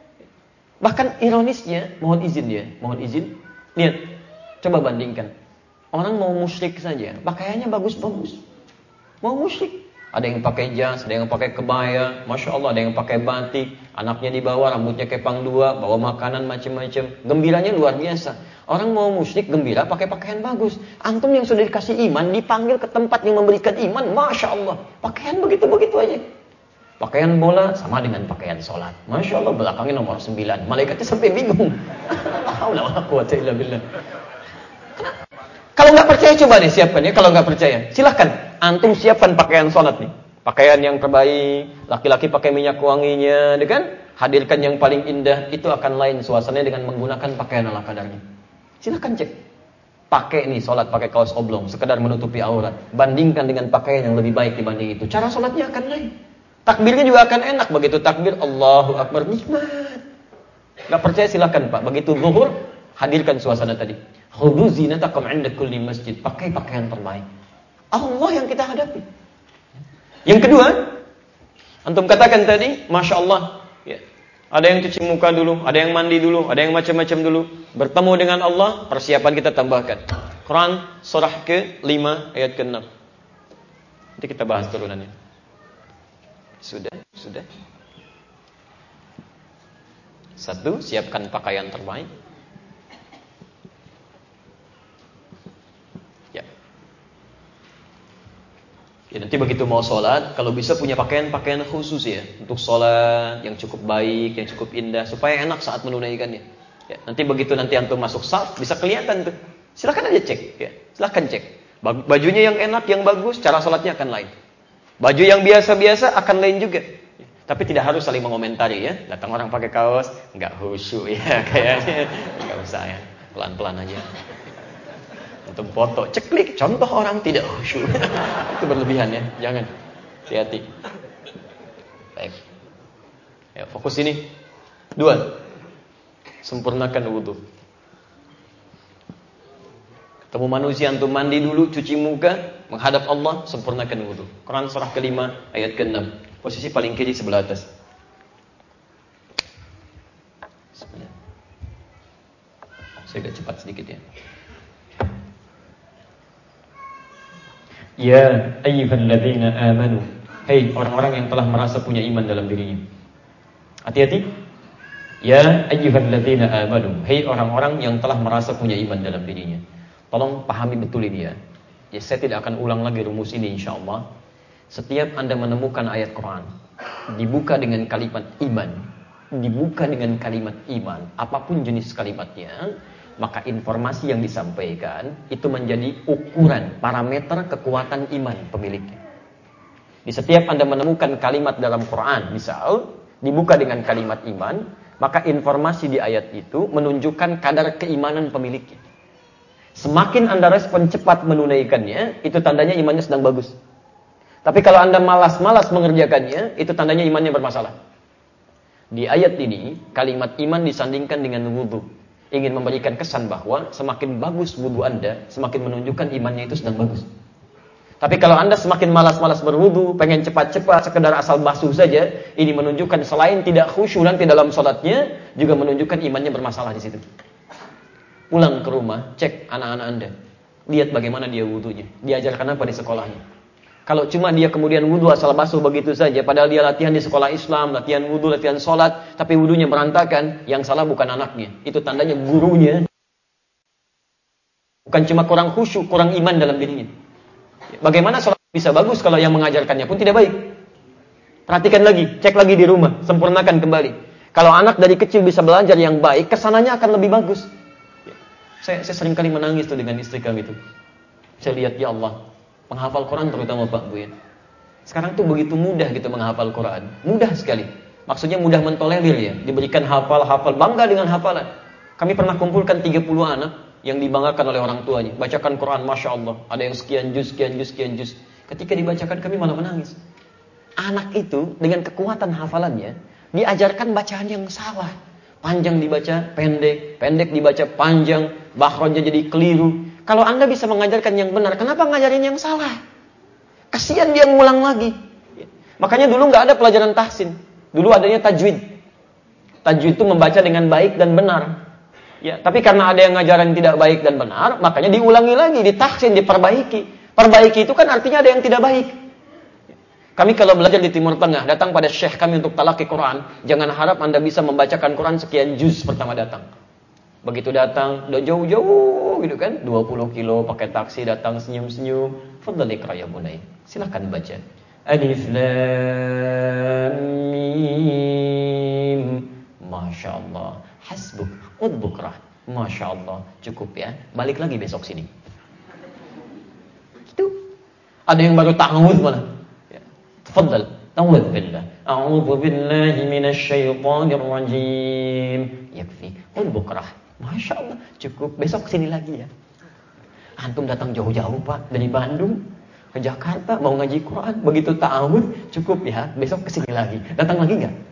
B: Bahkan ironisnya, mohon izin ya, mohon izin. Lihat. Coba bandingkan. Orang mau musyrik saja, pakaiannya bagus-bagus. Mau musyrik. Ada yang pakai jas, ada yang pakai kebaya. Masya Allah, ada yang pakai batik. Anaknya dibawa, rambutnya kepang dua, bawa makanan macam-macam. Gembiranya luar biasa. Orang mau musyrik, gembira, pakai pakaian bagus. Antum yang sudah dikasih iman, dipanggil ke tempat yang memberikan iman. Masya Allah, pakaian begitu-begitu aja. Pakaian bola sama dengan pakaian sholat. Masya Allah, belakangnya nomor sembilan. Malaikatnya sampai bingung. La quwwata illa billah. Kalau nggak percaya coba deh siapkan ya. Kalau nggak percaya, silahkan antum siapkan pakaian sholat nih, pakaian yang terbaik. Laki-laki pakai minyak wanginya, kan? Hadirkan yang paling indah. Itu akan lain suasananya dengan menggunakan pakaian ala kadarnya. Silahkan cek. Pakai nih sholat pakai kaos oblong, sekedar menutupi aurat. Bandingkan dengan pakaian yang lebih baik dibanding itu. Cara sholatnya akan lain. Takbirnya juga akan enak. Begitu takbir, Allahu Akbar, nikmat. Nggak percaya silahkan Pak. Begitu zuhur, hadirkan suasana tadi. Khudhu zinatakum 'inda kulli masjid. Pakai pakaian terbaik. Allah yang kita hadapi. Yang kedua, antum katakan tadi, Masya Allah, ya, ada yang cuci muka dulu, ada yang mandi dulu, ada yang macam-macam dulu. Bertemu dengan Allah, persiapan kita tambahkan. Quran surah ke lima ayat ke enam. Nanti kita bahas turunannya. Sudah, sudah. Satu, siapkan pakaian terbaik. Ya, nanti begitu mau sholat, kalau bisa punya pakaian-pakaian khusus ya, untuk sholat yang cukup baik, yang cukup indah, supaya enak saat menunaikannya. Ya, nanti begitu nanti antum masuk saf, bisa kelihatan tuh. Silahkan aja cek, ya, silahkan cek. Bajunya yang enak, yang bagus, cara sholatnya akan lain. Baju yang biasa-biasa akan lain juga. Tapi tidak harus saling mengomentari ya. Datang orang pakai kaos, nggak khusyuk ya kayaknya. Nggak usah ya, pelan-pelan aja. Untuk foto, ceklik, contoh orang tidak khusyuk. Itu berlebihan ya, jangan. Hati-hati. Baik. Ya, fokus ini. Dua. Sempurnakan wudu. Ketemu manusia antum mandi dulu, cuci muka, menghadap Allah, sempurnakan wudu. Quran surah kelima ayat keenam. Posisi paling kiri sebelah atas. Bismillah. Saya agak cepat sedikit ya. Ya ayyuhalladzina amanu. Hei orang-orang yang telah merasa punya iman dalam dirinya. Hati-hati. Ya ayyuhalladzina amanu. Hei orang-orang yang telah merasa punya iman dalam dirinya. Tolong pahami betul ini ya. Ya saya tidak akan ulang lagi rumus ini insyaallah. Setiap Anda menemukan ayat Quran dibuka dengan kalimat iman, dibuka dengan kalimat iman, apapun jenis kalimatnya, maka informasi yang disampaikan itu menjadi ukuran parameter kekuatan iman pemiliknya. Di setiap Anda menemukan kalimat dalam Quran, misal dibuka dengan kalimat iman, maka informasi di ayat itu menunjukkan kadar keimanan pemiliknya. Semakin Anda respon cepat menunaikannya, itu tandanya imannya sedang bagus. Tapi kalau Anda malas-malas mengerjakannya, itu tandanya imannya bermasalah. Di ayat ini, kalimat iman disandingkan dengan wudu. Ingin memberikan kesan bahwa semakin bagus wudu Anda, semakin menunjukkan imannya itu sedang bagus. Tapi kalau Anda semakin malas-malas berwudu, pengen cepat-cepat, sekedar asal basuh saja, ini menunjukkan selain tidak khusyuk nanti dalam sholatnya, juga menunjukkan imannya bermasalah di situ. Pulang ke rumah, cek anak-anak Anda. Lihat bagaimana dia wudunya. Diajarkan apa di sekolahnya. Kalau cuma dia kemudian wudu asal basuh begitu saja, padahal dia latihan di sekolah Islam, latihan wudu, latihan sholat, tapi wudunya berantakan, yang salah bukan anaknya. Itu tandanya gurunya. Bukan cuma kurang khusyuk, kurang iman dalam dirinya. Bagaimana sholat bisa bagus kalau yang mengajarkannya pun tidak baik? Perhatikan lagi, cek lagi di rumah, sempurnakan kembali. Kalau anak dari kecil bisa belajar yang baik, kesananya akan lebih bagus. Saya, saya sering kali menangis tuh dengan istri kami itu. Saya lihat, ya Allah, penghafal Quran terutama Pak Bu ya. Sekarang tuh begitu mudah gitu menghafal Quran. Mudah sekali. Maksudnya mudah mentolerir ya. Diberikan hafal-hafal, bangga dengan hafalan. Kami pernah kumpulkan tiga puluh anak yang dibanggakan oleh orang tuanya. Bacakan Quran, Masya Allah. Ada yang sekian juz, sekian juz, sekian juz. Ketika dibacakan kami malah menangis. Anak itu dengan kekuatan hafalannya, diajarkan bacaan yang salah. Panjang dibaca, pendek. Pendek dibaca, panjang. Bahrojnya jadi keliru. Kalau Anda bisa mengajarkan yang benar, kenapa ngajarin yang salah? Kasihan dia ngulang lagi. Makanya dulu nggak ada pelajaran tahsin. Dulu adanya tajwid. Tajwid itu membaca dengan baik dan benar. Ya, tapi karena ada yang ngajaran tidak baik dan benar, makanya diulangi lagi, ditahsin, diperbaiki. Perbaiki itu kan artinya ada yang tidak baik. Kami kalau belajar di Timur Tengah, datang pada syekh kami untuk talaqi Quran, jangan harap Anda bisa membacakan Quran sekian juz pertama datang. Begitu datang, udah jauh-jauh gitu kan, dua puluh kilo pakai taksi datang senyum-senyum. Fadhal iqra ya bunai. Silakan baca. Alif lam mim. Masya Allah. Hasbuk. Udbukrah. Masya Allah. Cukup ya. Balik lagi besok sini. Itu. Ada yang baru ta'awudz malah. Ya. Tafadhal. Ta'awudz billah. A'udzu billahi minasy syaithanir rajim. Yakfi. Udbukrah. Masya Allah. Cukup. Besok sini lagi ya. Antum datang jauh-jauh Pak. Dari Bandung ke Jakarta. Mau ngaji Quran. Begitu ta'awudz. Cukup ya. Besok kesini lagi. Datang lagi gak?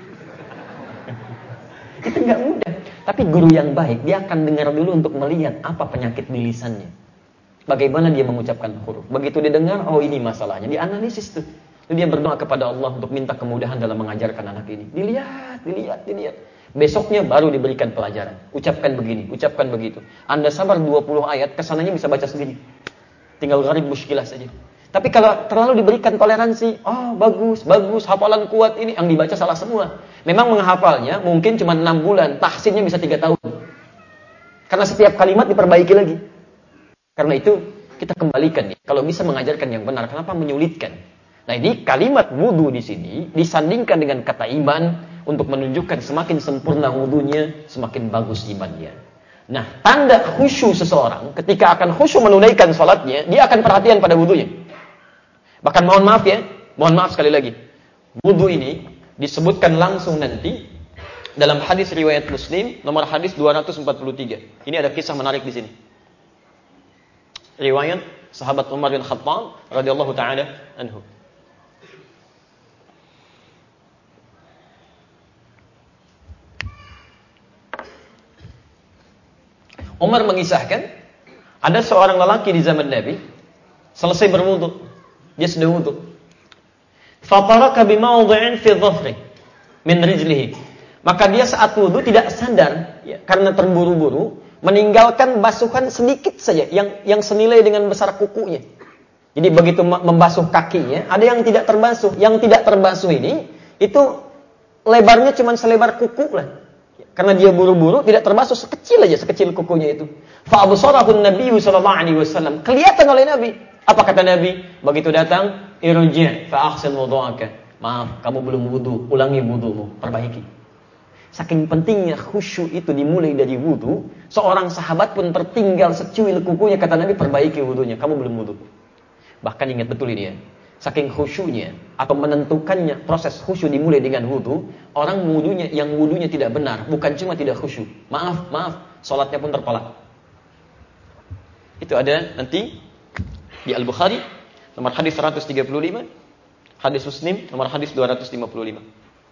B: Itu gak mudah. Tapi guru yang baik, dia akan dengar dulu untuk melihat apa penyakit di lisannya. Bagaimana dia mengucapkan huruf. Begitu dia dengar, oh ini masalahnya. Dianalisis tuh. Lalu dia berdoa kepada Allah untuk minta kemudahan dalam mengajarkan anak ini. Dilihat, dilihat, dilihat. Besoknya baru diberikan pelajaran. Ucapkan begini, ucapkan begitu. Anda sabar dua puluh ayat, kesananya bisa baca sendiri. Tinggal gharib muskilah saja. Tapi kalau terlalu diberikan toleransi, oh bagus, bagus, hafalan kuat ini, yang dibaca salah semua. Memang menghafalnya mungkin cuma enam bulan, tahsinnya bisa tiga tahun. Karena setiap kalimat diperbaiki lagi. Karena itu kita kembalikan ya. Kalau bisa mengajarkan yang benar, kenapa menyulitkan? Nah ini kalimat wudu di sini disandingkan dengan kata iman untuk menunjukkan semakin sempurna wudunya, semakin bagus imannya. Nah tanda khusyuk seseorang ketika akan khusyuk menunaikan sholatnya, dia akan perhatian pada wudunya. Bahkan mohon maaf ya, Mohon maaf sekali lagi. Wudu ini disebutkan langsung nanti dalam hadis riwayat Muslim nomor hadis dua ratus empat puluh tiga. Ini ada kisah menarik di sini. Riwayat sahabat Umar bin Khattab radhiyallahu taala anhu. Umar mengisahkan ada seorang lelaki di zaman Nabi selesai berwudu, dia sedang wudu. Fataraka bimawdhi'in fi dhafri min rijlihi. Maka dia saat wudu tidak sadar ya, karena terburu-buru meninggalkan basuhan sedikit saja yang yang senilai dengan besar kukunya. Jadi begitu membasuh kakinya, ada yang tidak terbasuh. Yang tidak terbasuh ini itu lebarnya cuma selebar kuku lah. Karena dia buru-buru, tidak termasuk sekecil aja, sekecil kukunya itu. Fa absarahu Nabi sallallahu alaihi wasallam. Kelihatan oleh Nabi. Apa kata Nabi? Begitu datang, irji' fa ahsin wudu'aka. Maaf, kamu belum wudu, ulangi wudumu, perbaiki. Saking pentingnya khusyuk itu dimulai dari wudu, seorang sahabat pun tertinggal secuil kukunya, kata Nabi, perbaiki wudunya, kamu belum wudu. Bahkan ingat betul ini ya. Saking khusyuknya atau menentukannya proses khusyuk dimulai dengan wudu, orang wudunya yang wudunya tidak benar, bukan cuma tidak khusyuk. Maaf, maaf, salatnya pun tertolak. Itu ada nanti di Al-Bukhari nomor hadis seratus tiga puluh lima, hadis Muslim nomor hadis dua ratus lima puluh lima.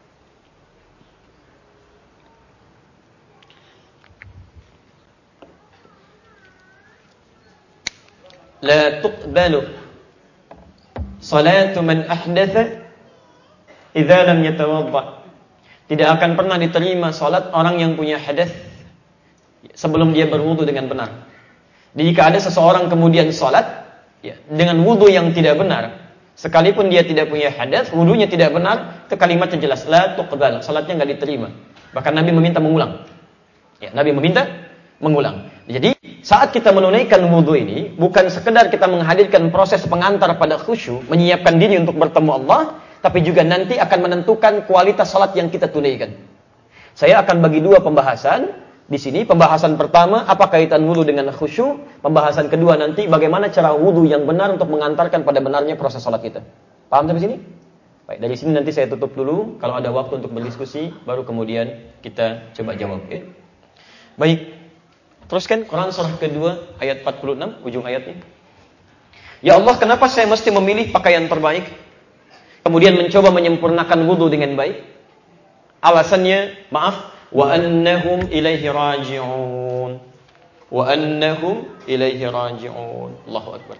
B: La tuqbalu salatu man ahdatha idza lam yatawadda. Tidak akan pernah diterima salat orang yang punya hadas sebelum dia berwudu dengan benar. Jadi jika ada seseorang kemudian salat ya, dengan wudu yang tidak benar, sekalipun dia tidak punya hadas, wudunya tidak benar, itu kalimatnya jelas, la tuqbal, salatnya enggak diterima. Bahkan Nabi meminta mengulang. Ya, Nabi meminta mengulang. Jadi saat kita menunaikan wudu ini, bukan sekedar kita menghadirkan proses pengantar pada khusyuk, menyiapkan diri untuk bertemu Allah, tapi juga nanti akan menentukan kualitas salat yang kita tunaikan. Saya akan bagi dua pembahasan di sini. Pembahasan pertama, apa kaitan wudu dengan khusyuk? Pembahasan kedua nanti, bagaimana cara wudu yang benar untuk mengantarkan pada benarnya proses salat kita. Paham sampai sini? Baik, dari sini nanti saya tutup dulu. Kalau ada waktu untuk berdiskusi, baru kemudian kita coba jawab. Ya? Baik. Teruskan Quran surah kedua ayat empat puluh enam, ujung ayatnya. Ya Allah, kenapa saya mesti memilih pakaian terbaik? Kemudian mencoba menyempurnakan wudu dengan baik. Alasannya, maaf, wa annahum ilaihi raji'un. Wa annahum ilaihi raji'un. Allahu akbar.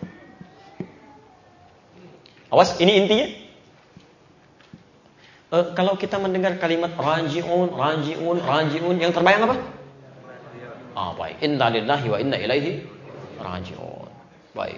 B: Awas, ini intinya. Uh, kalau kita mendengar kalimat raji'un, raji'un, raji'un, yang terbayang apa? Ah, baik. Inna lillahi wa inna ilaihi raji'un. Baik.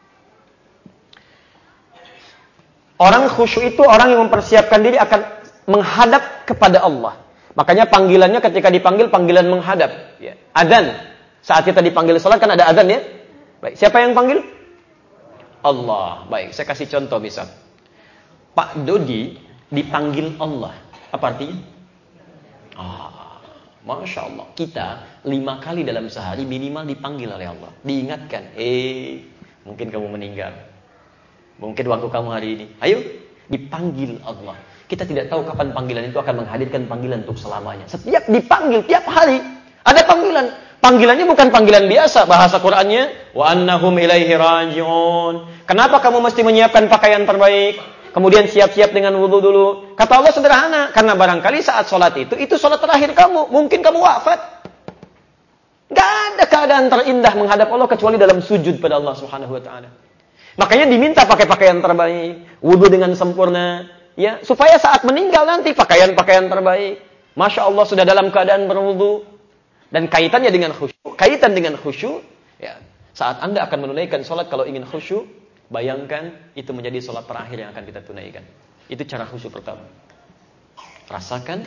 B: Orang khusyuk itu orang yang mempersiapkan diri akan menghadap kepada Allah. Makanya panggilannya ketika dipanggil, panggilan menghadap. Ya. Adzan. Saat kita dipanggil salat kan ada adzan ya. Baik. Siapa yang panggil? Allah. Baik. Saya kasih contoh misal. Pak Dodi dipanggil Allah. Apa artinya? Ah. Masya Allah, kita lima kali dalam sehari minimal dipanggil oleh Allah. Diingatkan, eh mungkin kamu meninggal. Mungkin waktu kamu hari ini. Ayo, dipanggil Allah. Kita tidak tahu kapan panggilan itu akan menghadirkan panggilan untuk selamanya. Setiap dipanggil, tiap hari ada panggilan. Panggilannya bukan panggilan biasa. Bahasa Qur'annya, wa annahum ilaihi raji'un. Kenapa kamu mesti menyiapkan pakaian terbaik? Kemudian siap-siap dengan wudu dulu. Kata Allah sederhana, karena barangkali saat sholat itu, itu sholat terakhir kamu. Mungkin kamu wafat. Gak ada keadaan terindah menghadap Allah kecuali dalam sujud pada Allah Subhanahu Wa Taala. Makanya diminta pakai pakaian terbaik, wudu dengan sempurna, ya supaya saat meninggal nanti pakaian-pakaian terbaik. Masya Allah sudah dalam keadaan berwudu dan kaitannya dengan khusyuk. Kaitan dengan khusyuk, ya saat Anda akan menunaikan sholat kalau ingin khusyuk. Bayangkan itu menjadi sholat terakhir yang akan kita tunaikan. Itu cara khusyuk pertama. Rasakan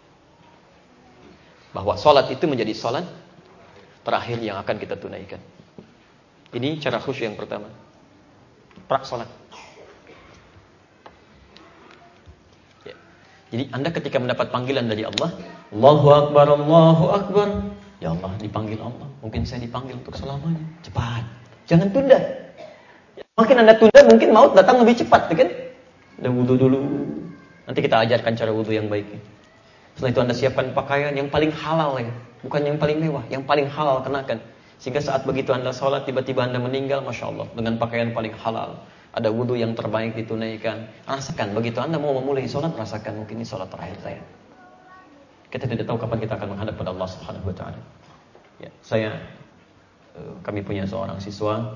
B: bahwa sholat itu menjadi sholat terakhir yang akan kita tunaikan. Ini cara khusyuk yang pertama. Prak sholat. Ya. Jadi Anda ketika mendapat panggilan dari Allah, Allahu Akbar, Allahu Akbar. Ya Allah, dipanggil Allah. Mungkin saya dipanggil untuk selamanya. Cepat. Jangan tunda. Makin Anda tunda, mungkin maut datang lebih cepat, kan? Udah wudu dulu. Nanti kita ajarkan cara wudu yang baik. Setelah itu Anda siapkan pakaian yang paling halal ya. Bukan yang paling mewah, yang paling halal kenakan. Sehingga saat begitu Anda sholat, tiba-tiba Anda meninggal, Masya Allah, dengan pakaian paling halal. Ada wudu yang terbaik ditunaikan. Rasakan, begitu Anda mau memulai sholat, rasakan mungkin ini sholat terakhir saya. Kita tidak tahu kapan kita akan menghadap pada Allah Subhanahu Wa Taala. Ya, saya, kami punya seorang siswa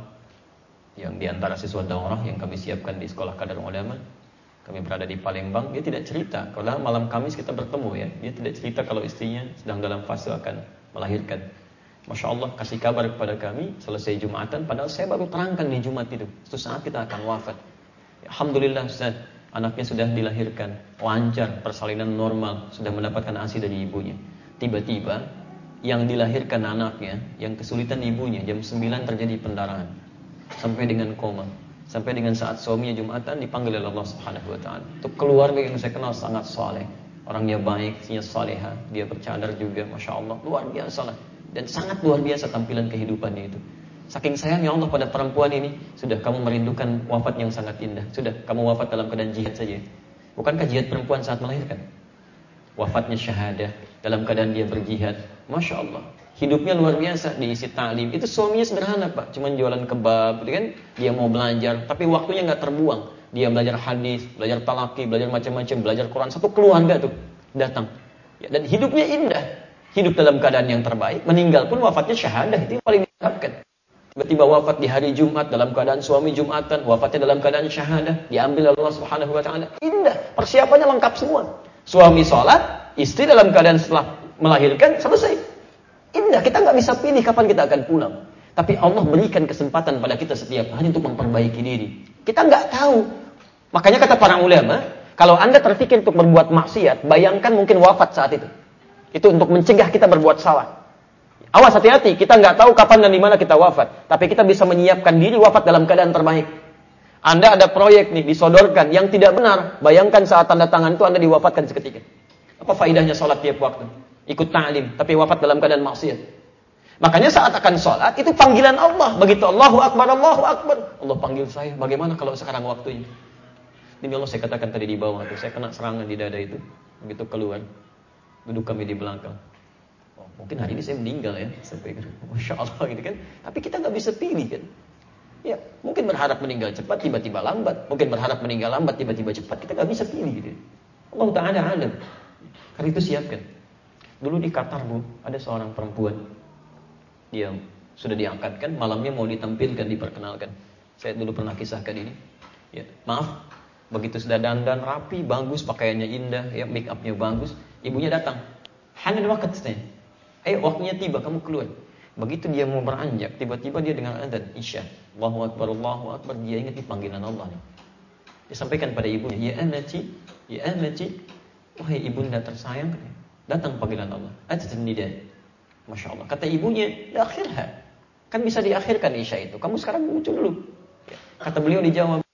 B: yang diantara siswa daurah yang kami siapkan di sekolah Kadar Ulama. Kami berada di Palembang. Dia tidak cerita, kalau malam Kamis kita bertemu ya. Dia tidak cerita kalau istrinya sedang dalam fase akan melahirkan. Masya Allah, kasih kabar kepada kami selesai Jumatan, padahal saya baru terangkan di Jumat itu. Suatu saat kita akan wafat. Alhamdulillah Ustaz, anaknya sudah dilahirkan, lancar, persalinan normal, sudah mendapatkan A S I dari ibunya. Tiba-tiba yang dilahirkan anaknya, yang kesulitan ibunya, jam sembilan terjadi pendarahan sampai dengan koma. Sampai dengan saat suaminya Jumatan dipanggil oleh Allah Subhanahu Wa Taala. Itu keluarga yang saya kenal sangat saleh, orangnya baik, istrinya saleha, dia bercadar juga, Masya Allah, luar biasa lah. Dan sangat luar biasa tampilan kehidupannya itu. Saking sayangnya Allah pada perempuan ini, sudah kamu merindukan wafat yang sangat indah. Sudah kamu wafat dalam keadaan jihad saja. Bukankah jihad perempuan saat melahirkan? Wafatnya syahadah dalam keadaan dia berjihad. Masya Allah, hidupnya luar biasa, diisi ta'lim. Itu suaminya sederhana Pak, cuma jualan kebab, gitu kan? Dia mau belajar, tapi waktunya nggak terbuang. Dia belajar hadis, belajar talaki, belajar macam-macam, belajar Quran. Satu keluarga tuh datang. Ya, dan hidupnya indah. Hidup dalam keadaan yang terbaik, meninggal pun wafatnya syahadah, itu yang paling diharapkan. Tiba-tiba wafat di hari Jumat dalam keadaan suami Jumatan, wafatnya dalam keadaan syahadah, diambil Allah Subhanahu Wa Taala. Indah, persiapannya lengkap semua. Suami sholat, istri dalam keadaan setelah melahirkan, selesai. Indah, kita nggak bisa pilih kapan kita akan pulang. Tapi Allah berikan kesempatan pada kita setiap hari untuk memperbaiki diri. Kita nggak tahu. Makanya kata para ulama, kalau Anda terpikir untuk berbuat maksiat, bayangkan mungkin wafat saat itu. Itu untuk mencegah kita berbuat salah. Awas, hati-hati, kita nggak tahu kapan dan di mana kita wafat. Tapi kita bisa menyiapkan diri wafat dalam keadaan terbaik. Anda ada proyek nih, disodorkan, yang tidak benar. Bayangkan saat tanda tangan itu Anda diwafatkan seketika. Apa faedahnya sholat tiap waktu? Ikut ta'lim, tapi wafat dalam keadaan maksiat. Makanya saat akan sholat, itu panggilan Allah. Begitu Allahu Akbar, Allahu Akbar. Allah panggil saya, bagaimana kalau sekarang waktunya? Ini Allah saya katakan tadi di bawah itu, saya kena serangan di dada itu. Begitu keluar. Duduk kami di belakang. Oh, mungkin hari ini saya meninggal ya. Saya pikir, Masya Allah gitu kan. Tapi kita nggak bisa pilih kan. Ya, mungkin berharap meninggal cepat, tiba-tiba lambat. Mungkin berharap meninggal lambat, tiba-tiba cepat. Kita nggak bisa pilih gitu. Allah Ta'ala alam. Karena itu siapkan. Dulu di Qatar Bu, ada seorang perempuan. Dia sudah diangkatkan, malamnya mau ditampilkan, diperkenalkan. Saya dulu pernah kisahkan ini. Ya, maaf, begitu sudah dandan rapi, bagus, pakaiannya indah, ya, make upnya bagus. Ibunya datang. Hanan waktu saya. Ayo waktunya tiba, kamu keluar. Begitu dia mau beranjak, tiba-tiba dia dengar adzan Isya. Allahu Akbar, Allahu Akbar. Dia ingat panggilan Allah nih. Dia sampaikan pada ibunya, ya amati, ya amati. Wahai ibunda tersayang, datang panggilan Allah. Adzan nida. Masya Allah. Kata ibunya, akhirha. Kan bisa diakhirkan Isya itu. Kamu sekarang muncul dulu. Kata beliau dijawab.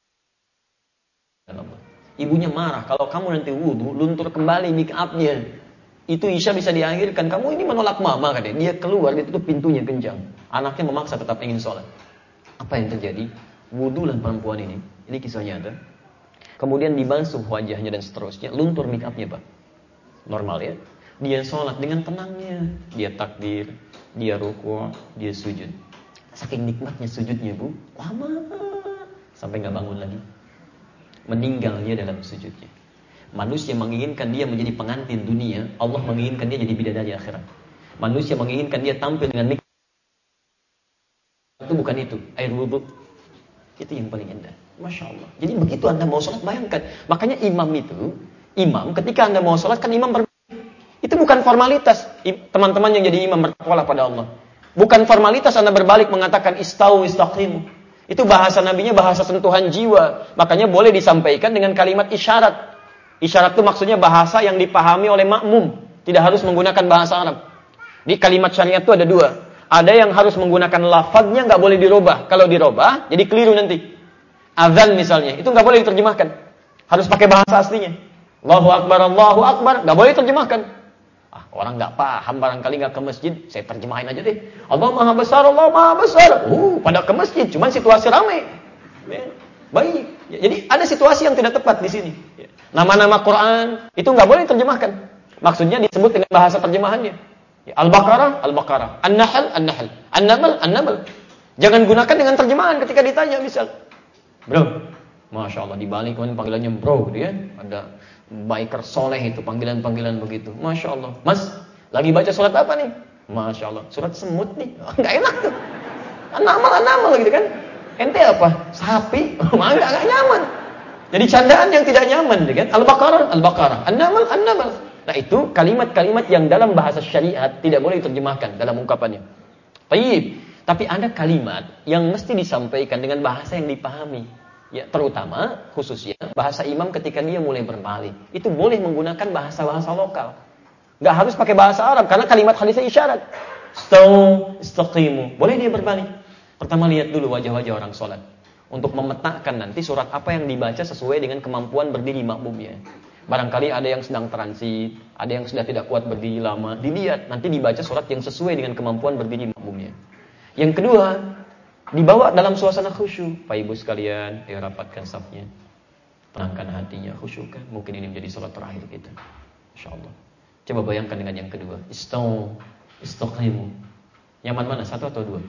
B: Ibunya marah, kalau kamu nanti wudu, luntur kembali make upnya. Itu Isya bisa diakhirkan. Kamu ini menolak mama katanya. Dia keluar, dia tutup pintunya kencang. Anaknya memaksa tetap ingin sholat. Apa yang terjadi? Wudulah perempuan ini. Ini kisah nyata. Kemudian dibasuh wajahnya dan seterusnya. Luntur make upnya Pak. Normal ya. Dia sholat dengan tenangnya. Dia takbir, dia ruku', dia sujud. Saking nikmatnya sujudnya Bu, lama sampai nggak bangun lagi. Meninggal dia dalam sujudnya. Manusia menginginkan dia menjadi pengantin dunia, Allah menginginkan dia jadi bidadari akhirat. Manusia menginginkan dia tampil dengan nikmat. Itu bukan itu, air wudhu. Itu yang paling indah. Masya Allah. Jadi begitu Anda mau sholat, bayangkan. Makanya imam itu, imam ketika Anda mau sholat, kan imam ber... Itu bukan formalitas. Teman-teman yang jadi imam bertakwalah pada Allah. Bukan formalitas Anda berbalik mengatakan istau istaqimu. Itu bahasa nabinya bahasa sentuhan jiwa. Makanya boleh disampaikan dengan kalimat isyarat. Isyarat itu maksudnya bahasa yang dipahami oleh makmum. Tidak harus menggunakan bahasa Arab. Di kalimat syariat itu ada dua. Ada yang harus menggunakan lafadznya, nggak boleh dirubah. Kalau dirubah, jadi keliru nanti. Azan misalnya, itu nggak boleh diterjemahkan. Harus pakai bahasa aslinya. Allahu Akbar, Allahu Akbar, nggak boleh diterjemahkan. Ah, orang nggak paham, barangkali nggak ke masjid, saya terjemahin aja deh. Allah Maha Besar, Allah Maha Besar. Uh, pada ke masjid, cuman situasi ramai. Ya, baik. Ya, jadi ada situasi yang tidak tepat di sini. Ya. Nama-nama Quran itu nggak boleh diterjemahkan. Maksudnya disebut dengan bahasa terjemahannya. Ya, Al-Baqarah, Al-Baqarah, An-Nahl, An-Nahl, An-Naml, An-Naml. Jangan gunakan dengan terjemahan ketika ditanya misal. Bro, Masya Allah dibalik kan panggilannya bro gitu ya. Ada biker soleh itu panggilan-panggilan begitu. Masya Allah. Mas, lagi baca surat apa nih? Masya Allah, surat semut nih. Nggak enak tuh. An-Naml, An-Naml gitu kan. Ente apa? Sapi? Mah enggak, enggak nyaman. Jadi candaan yang tidak nyaman, kan? Al-Baqarah, Al-Baqarah, An-Naml, An-Naml. Nah, itu kalimat-kalimat yang dalam bahasa syariat tidak boleh diterjemahkan dalam ungkapannya. Baik. Tapi ada kalimat yang mesti disampaikan dengan bahasa yang dipahami. Ya, terutama khususnya bahasa imam ketika dia mulai berbalik. Itu boleh menggunakan bahasa-bahasa lokal. Enggak harus pakai bahasa Arab karena kalimat hadisnya isyarat. Stau, istaqimu. Boleh dia berbalik. Pertama lihat dulu wajah-wajah orang sholat. Untuk memetakan nanti surat apa yang dibaca sesuai dengan kemampuan berdiri makmumnya. Barangkali ada yang sedang transit, ada yang sudah tidak kuat berdiri lama. Dilihat, nanti dibaca surat yang sesuai dengan kemampuan berdiri makmumnya. Yang kedua, dibawa dalam suasana khusyuk. Pak Ibu sekalian, ayo rapatkan safnya. Tenangkan hatinya, khusyukkan. Mungkin ini menjadi sholat terakhir kita. InsyaAllah. Coba bayangkan dengan yang kedua. Istaw, istaqimu. Nyaman mana? Satu atau dua?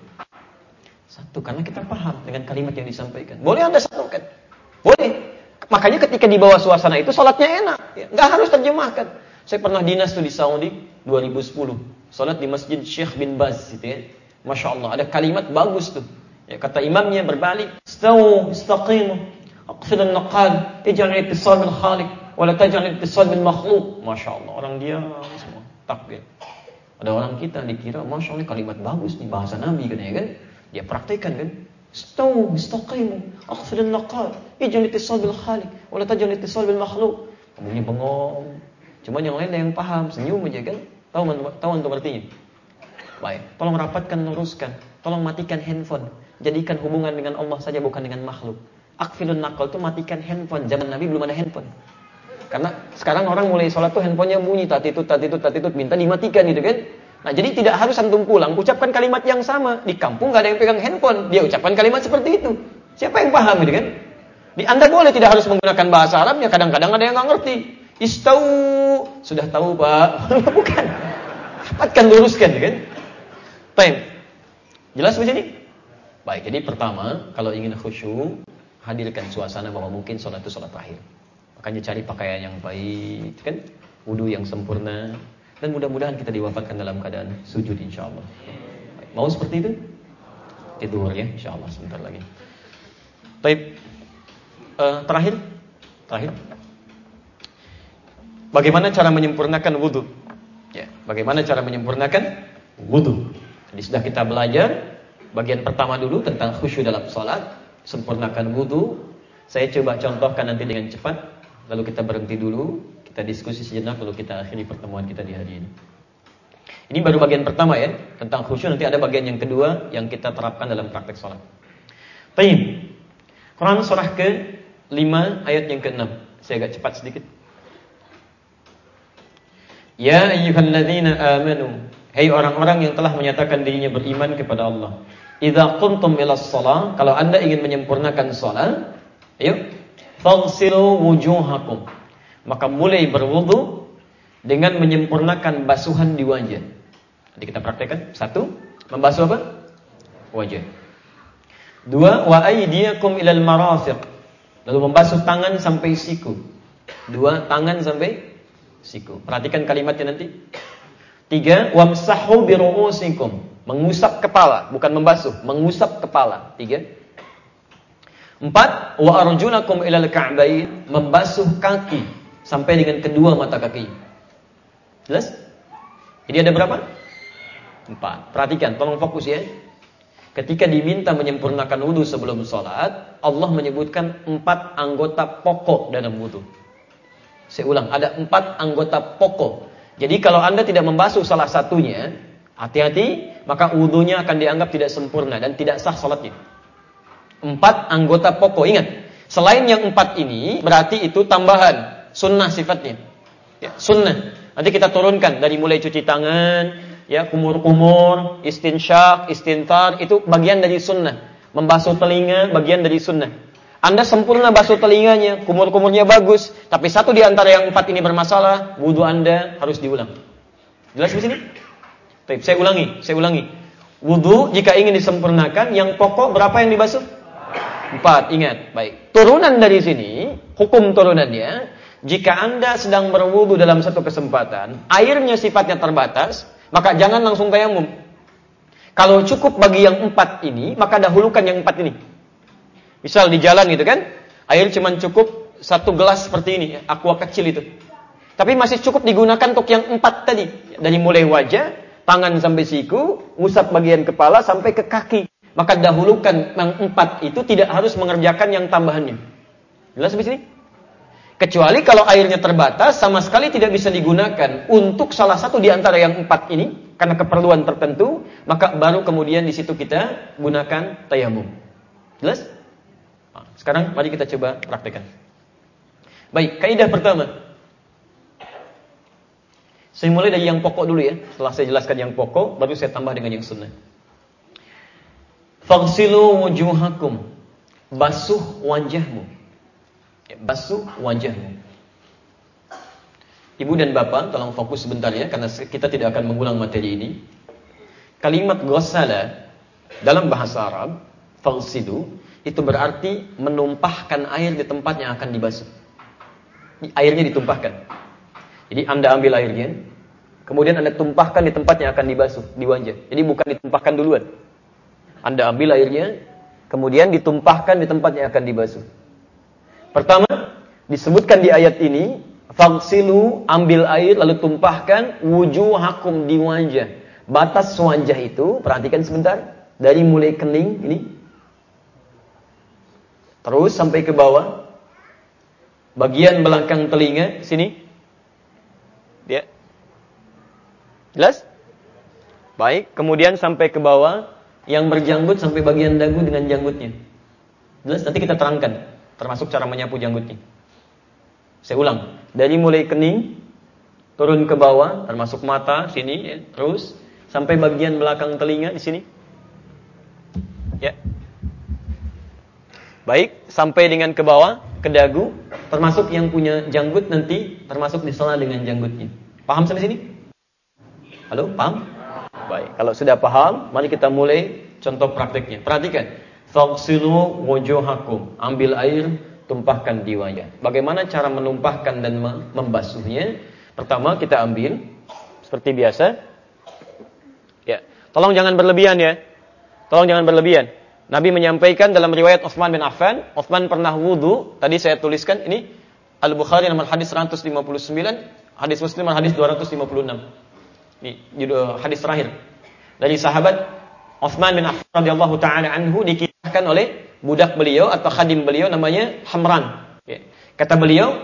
B: Satu, karena kita paham dengan kalimat yang disampaikan. Boleh Anda satukan? Boleh. Makanya ketika di bawah suasana itu sholatnya enak. Ya, nggak harus terjemahkan. Saya pernah dinas tuh di Saudi dua ribu sepuluh. Sholat di Masjid Syekh bin Baz gitu ya. Masya Allah, ada kalimat bagus tuh. Ya, kata imamnya berbalik. Istawu, istaqimu. Aqfid an-naqal. Ij'al al-ittisal bil khaliq. Wala taj'al al-ittisal bil makhluq. Masya Allah, orang dia semua takbir. Ada orang kita dikira, Masya Allah kalimat bagus nih. Bahasa Nabi kan ya kan. Dia praktekkan kan. Istawu, istaqimu, akhfid an-naqal, ij'al ittisal bil khaliq, wa la taj'al ittisal bil makhluq. Kamunya bengong. Cuma yang lain yang paham, senyum aja kan. Tahu tahu antum artinya? Baik, tolong rapatkan, luruskan. Tolong matikan handphone. Jadikan hubungan dengan Allah saja bukan dengan makhluk. Akhfidun naqal itu matikan handphone. Zaman Nabi belum ada handphone. Karena sekarang orang mulai sholat tuh handphonenya bunyi tatitut tatitut tatitut minta dimatikan gitu kan. Nah, jadi tidak harus antum pulang ucapkan kalimat yang sama. Di kampung gak ada yang pegang handphone, dia ucapkan kalimat seperti itu. Siapa yang paham gitu kan? Di Anda boleh tidak harus menggunakan bahasa Arabnya, kadang-kadang ada yang gak ngerti. Istau, sudah tahu Pak. Bukan. Rapatkan, luruskan gitu kan? Baik. Jelas di sini? Baik, jadi pertama, kalau ingin khusyuk, hadirkan suasana bahwa mungkin sholat itu sholat terakhir. Makanya cari pakaian yang baik, kan? Wudu yang sempurna. Dan mudah-mudahan kita diwafatkan dalam keadaan sujud insyaAllah. Mau seperti itu? Tidur ya insyaAllah sebentar lagi. Baik. Uh, terakhir Terakhir bagaimana cara menyempurnakan wudu? Ya, bagaimana cara menyempurnakan wudu? Jadi sudah kita belajar bagian pertama dulu tentang khusyuk dalam salat. Sempurnakan wudu. Saya coba contohkan nanti dengan cepat. Lalu kita berhenti dulu. Kita diskusi sejenak lalu kita akhiri pertemuan kita di hari ini. Ini baru bagian pertama ya, tentang khusyuk. Nanti ada bagian yang kedua yang kita terapkan dalam praktek salat. Baik. Quran surah ke lima ayat yang ke enam. Saya agak cepat sedikit. Ya ayyuhalladzina amanu, hai orang-orang yang telah menyatakan dirinya beriman kepada Allah. Idza qumtum ilas shalah, kalau Anda ingin menyempurnakan salat, ayo faghsilu wujuhakum. Maka mulai berwudu dengan menyempurnakan basuhan di wajah. Nanti kita praktekkan. Satu, membasuh apa? Wajah. Dua, wa aydiyakum ilal marafiq. Lalu membasuh tangan sampai siku. Dua, tangan sampai siku. Perhatikan kalimatnya nanti. Tiga, wamsahu biru'usikum. Mengusap kepala, bukan membasuh, mengusap kepala. Tiga. Empat, wa arjulakum ilal ka'bain. Membasuh kaki sampai dengan kedua mata kaki. Jelas? Jadi ada berapa? Empat. Perhatikan, tolong fokus ya. Ketika diminta menyempurnakan wudu sebelum sholat, Allah menyebutkan empat anggota pokok dalam wudu. Saya ulang, ada empat anggota pokok. Jadi kalau Anda tidak membasuh salah satunya, hati-hati, maka wudunya akan dianggap tidak sempurna dan tidak sah sholatnya. Empat anggota pokok, ingat. Selain yang empat ini, berarti itu tambahan. Sunnah sifatnya, ya, sunnah. Nanti kita turunkan dari mulai cuci tangan, ya, kumur-kumur, istinsyak, istintar, itu bagian dari sunnah. Membasuh telinga, bagian dari sunnah. Anda sempurna basuh telinganya, kumur-kumurnya bagus, tapi satu di antara yang empat ini bermasalah, wudu Anda harus diulang. Jelas di sini? Baik, saya ulangi, saya ulangi. Wudu jika ingin disempurnakan, yang pokok berapa yang dibasuh? Empat, ingat. Baik. Turunan dari sini, hukum turunannya, jika Anda sedang berwudu dalam satu kesempatan, airnya sifatnya terbatas, maka jangan langsung tayamum. Kalau cukup bagi yang empat ini, maka dahulukan yang empat ini. Misal di jalan gitu kan, air cuma cukup satu gelas seperti ini, aqua kecil itu. Tapi masih cukup digunakan untuk yang empat tadi. Dari mulai wajah, tangan sampai siku, usap bagian kepala sampai ke kaki. Maka dahulukan yang empat itu, tidak harus mengerjakan yang tambahannya. Jelas sampai sini? Kecuali kalau airnya terbatas, sama sekali tidak bisa digunakan untuk salah satu di antara yang empat ini, karena keperluan tertentu, maka baru kemudian di situ kita gunakan tayamum. Jelas? Nah, sekarang mari kita coba praktekkan. Baik, kaidah pertama. Saya mulai dari yang pokok dulu ya. Setelah saya jelaskan yang pokok, baru saya tambah dengan yang sunnah. Faghsilu wujuhakum. Basuh wajahmu. Ya, basuh wajahmu. Ibu dan bapak, tolong fokus sebentar ya, karena kita tidak akan mengulang materi ini. Kalimat ghassala dalam bahasa Arab, faghsilu, itu berarti menumpahkan air di tempat yang akan dibasuh. Airnya ditumpahkan. Jadi Anda ambil airnya, kemudian Anda tumpahkan di tempat yang akan dibasuh, di wajah. Jadi bukan ditumpahkan duluan. Anda ambil airnya, kemudian ditumpahkan di tempat yang akan dibasuh. Pertama, disebutkan di ayat ini, faghsilu, ambil air lalu tumpahkan wujuhakum, di wajah. Batas wajah itu, perhatikan sebentar, dari mulai kening ini, terus sampai ke bawah, bagian belakang telinga sini. Ya. Jelas? Baik, kemudian sampai ke bawah, yang berjanggut sampai bagian dagu dengan janggutnya. Jelas? Nanti kita terangkan, termasuk cara menyapu janggutnya. Saya ulang, dari mulai kening turun ke bawah, termasuk mata sini, ya, terus sampai bagian belakang telinga di sini. Ya. Baik, sampai dengan ke bawah, ke dagu, termasuk yang punya janggut nanti termasuk di sana dengan janggutnya. Paham sampai sini? Halo, paham? Baik, kalau sudah paham, mari kita mulai contoh prakteknya. Perhatikan. Faghsilu wujuhakum. Ambil air, tumpahkan di wajah. Bagaimana cara menumpahkan dan membasuhnya? Pertama, kita ambil seperti biasa. Ya, tolong jangan berlebihan ya. Tolong jangan berlebihan. Nabi menyampaikan dalam riwayat Utsman bin Affan, Utsman pernah wudu, tadi saya tuliskan ini Al-Bukhari nomor hadis seratus lima puluh sembilan, hadis Muslim nomor hadis dua ratus lima puluh enam. Ini judul hadis terakhir dari sahabat Utsman bin Affan radhiyallahu taala anhu, dikisahkan oleh budak beliau atau khadim beliau namanya Hamran. Ya. Kata beliau,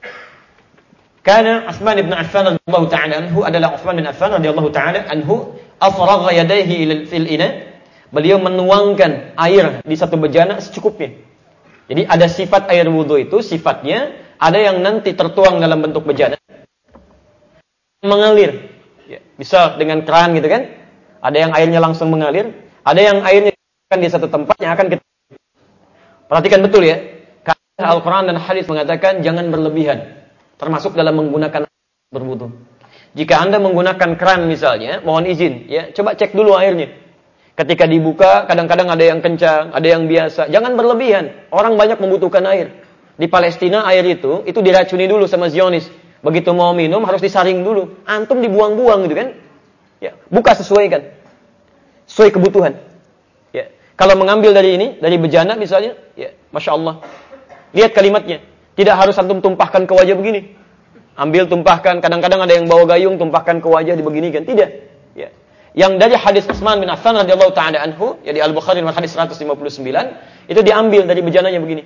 B: "Kana Utsman bin Affan radhiyallahu taala anhu adalah Utsman bin Affan radhiyallahu taala anhu afragha yadayhi ila fil ina." Beliau menuangkan air di satu bejana secukupnya. Jadi ada sifat air wudu itu, sifatnya ada yang nanti tertuang dalam bentuk bejana, mengalir. Ya, bisa dengan keran gitu kan? Ada yang airnya langsung mengalir, ada yang airnya di satu tempat yang akan kita. Perhatikan betul ya. Karena Al-Quran dan hadis mengatakan jangan berlebihan, termasuk dalam menggunakan berwudu. Jika Anda menggunakan keran misalnya, mohon izin ya, coba cek dulu airnya. Ketika dibuka, kadang-kadang ada yang kencang, ada yang biasa. Jangan berlebihan. Orang banyak membutuhkan air. Di Palestina air itu, itu diracuni dulu sama Zionis. Begitu mau minum, harus disaring dulu. Antum dibuang-buang gitu kan. Ya, buka sesuaikan. Sesuai kebutuhan. Ya. Kalau mengambil dari ini, dari bejana misalnya, ya, Masya Allah. Lihat kalimatnya. Tidak harus antum tumpahkan ke wajah begini. Ambil, tumpahkan. Kadang-kadang ada yang bawa gayung, tumpahkan ke wajah dibeginikan. Tidak. Ya. Yang dari hadis Utsman bin Affan radhiyallahu taala anhu, ya di Al-Bukhari nomor hadis seratus lima puluh sembilan, itu diambil dari bejananya begini.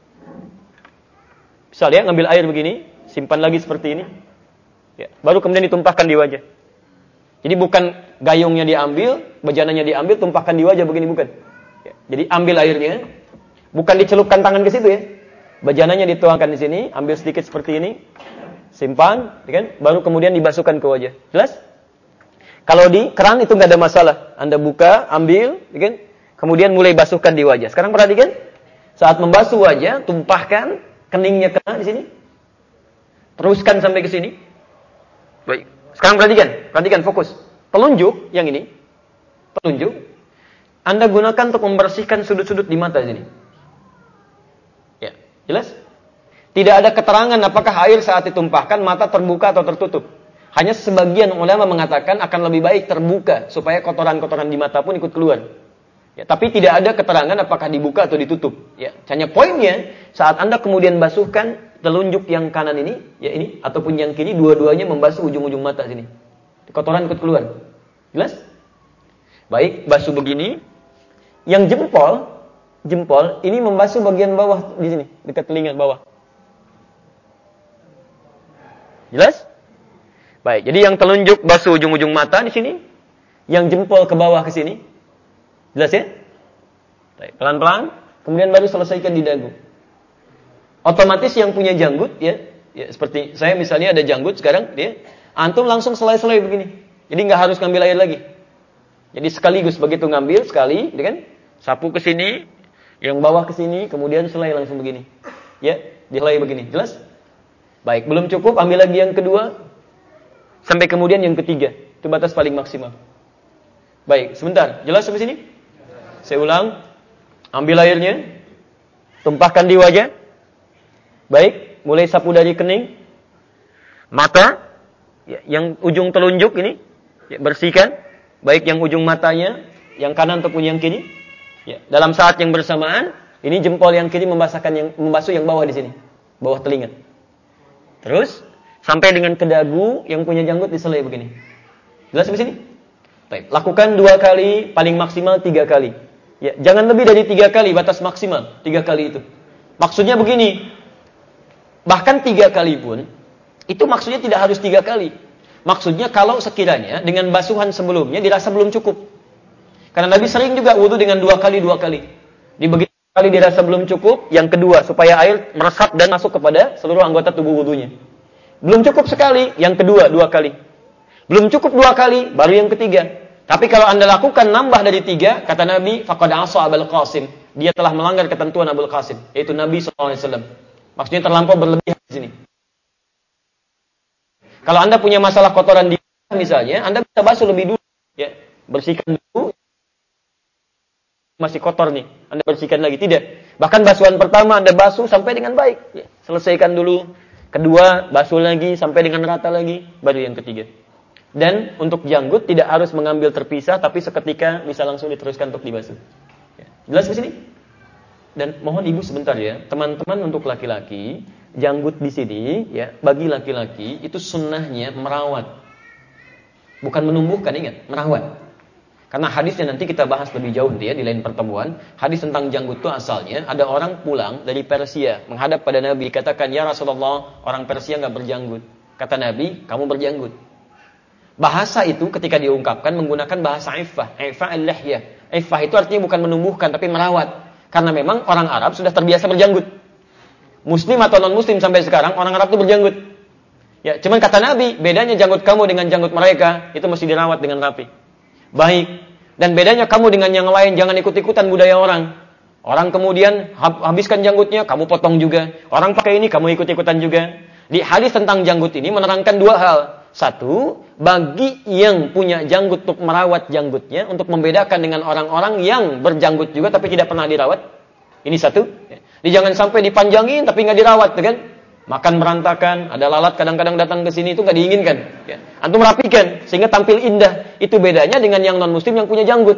B: Misal ya, ngambil air begini, simpan lagi seperti ini. Ya, baru kemudian ditumpahkan di wajah. Jadi bukan gayungnya diambil, bejananya diambil, tumpahkan di wajah begini, bukan. Ya, jadi ambil airnya, bukan dicelupkan tangan ke situ ya. Bejananya dituangkan di sini, ambil sedikit seperti ini, simpan, ya kan? Baru kemudian dibasuhkan ke wajah. Jelas? Kalau di keran itu nggak ada masalah. Anda buka, ambil, ya kan? Kemudian mulai basuhkan di wajah. Sekarang perhatikan, Saat membasuh wajah, tumpahkan keningnya kena di sini. Teruskan sampai ke sini. Baik. Sekarang perhatikan, perhatikan fokus. Telunjuk yang ini, telunjuk, Anda gunakan untuk membersihkan sudut-sudut di mata sini. Ya, jelas? Tidak ada keterangan apakah air saat ditumpahkan mata terbuka atau tertutup. Hanya sebagian ulama mengatakan akan lebih baik terbuka supaya kotoran-kotoran di mata pun ikut keluar. Ya, tapi tidak ada keterangan apakah dibuka atau ditutup. Ya, hanya poinnya saat Anda kemudian basuhkan telunjuk yang kanan ini, ya ini ataupun yang kiri, dua-duanya membasuh ujung-ujung mata sini. Kotoran ikut keluar. Jelas? Baik, basuh begini. Yang jempol, jempol ini membasuh bagian bawah di sini, dekat telinga bawah. Jelas? Baik, jadi yang telunjuk basuh ujung-ujung mata di sini, yang jempol ke bawah ke sini. Jelas ya? Baik, pelan-pelan, kemudian baru selesaikan di dagu. Otomatis yang punya janggut ya, ya seperti saya misalnya ada janggut sekarang, dia antum langsung selai-selai begini. Jadi nggak harus ngambil air lagi. Jadi sekaligus begitu ngambil sekali, ya kan? Sapu ke sini, yang bawah ke sini, kemudian selai langsung begini. Ya, dihelai begini. Jelas? Baik, belum cukup, ambil lagi yang kedua. Sampai kemudian yang ketiga. Itu batas paling maksimal. Baik, sebentar. Jelas sampai sini? Saya ulang. Ambil airnya. Tumpahkan di wajah. Baik, mulai sapu dari kening. Mata. Ya, yang ujung telunjuk ini. Ya, bersihkan. Baik yang ujung matanya. Yang kanan ataupun yang kiri. Ya, dalam saat yang bersamaan. Ini jempol yang kiri membasahkan yang, membasuh yang bawah di sini. Bawah telinga. Terus. Sampai dengan ke dagu yang punya janggut diselai begini. Jelas sampai sini? Baik. Lakukan dua kali, paling maksimal tiga kali. Ya, jangan lebih dari tiga kali, batas maksimal tiga kali itu. Maksudnya begini, bahkan tiga kali pun, itu maksudnya tidak harus tiga kali. Maksudnya kalau sekiranya dengan basuhan sebelumnya dirasa belum cukup. Karena Nabi sering juga wudu dengan dua kali dua kali. Di begitu kali dirasa belum cukup, yang kedua supaya air meresap dan masuk kepada seluruh anggota tubuh wudunya. Belum cukup sekali, yang kedua, dua kali. Belum cukup dua kali, baru yang ketiga. Tapi kalau Anda lakukan nambah dari tiga, kata Nabi, faqad asa Abul Qasim. Dia telah melanggar ketentuan Abul Qasim, yaitu Nabi shallallahu alaihi wasallam. Maksudnya terlampau berlebihan di sini. Kalau Anda punya masalah kotoran di misalnya, Anda bisa basuh lebih dulu. Ya, bersihkan dulu. Masih kotor nih, Anda bersihkan lagi. Tidak. Bahkan basuhan pertama Anda basuh sampai dengan baik. Ya, selesaikan dulu. Kedua, basuh lagi sampai dengan rata lagi, baru yang ketiga. Dan untuk janggut tidak harus mengambil terpisah, tapi seketika bisa langsung diteruskan untuk dibasuh. Ya. Jelas di sini? Dan mohon ibu sebentar ya, teman-teman untuk laki-laki, janggut di sini, ya bagi laki-laki itu sunnahnya merawat, bukan menumbuhkan, ingat, merawat. Karena hadisnya nanti kita bahas lebih jauh ya di lain pertemuan. Hadis tentang janggut itu asalnya ada orang pulang dari Persia menghadap pada Nabi, katakan, ya Rasulullah, orang Persia nggak berjanggut. Kata Nabi, kamu berjanggut. Bahasa itu ketika diungkapkan menggunakan bahasa iffah, iffah al-lihyah. Iffah itu artinya bukan menumbuhkan tapi merawat. Karena memang orang Arab sudah terbiasa berjanggut. Muslim atau non Muslim sampai sekarang orang Arab itu berjanggut. Ya, cuman kata Nabi, bedanya janggut kamu dengan janggut mereka itu mesti dirawat dengan rapi. Baik. Dan bedanya kamu dengan yang lain, jangan ikut-ikutan budaya orang. Orang kemudian habiskan janggutnya, kamu potong juga. Orang pakai ini, kamu ikut-ikutan juga. Di hadis tentang janggut ini menerangkan dua hal. Satu, bagi yang punya janggut untuk merawat janggutnya, untuk membedakan dengan orang-orang yang berjanggut juga tapi tidak pernah dirawat. Ini satu. Jadi jangan sampai dipanjangin tapi nggak dirawat, kan? Makan berantakan, ada lalat kadang-kadang datang ke sini, itu nggak diinginkan. Ya. Antum rapikan sehingga tampil indah. Itu bedanya dengan yang non Muslim yang punya janggut.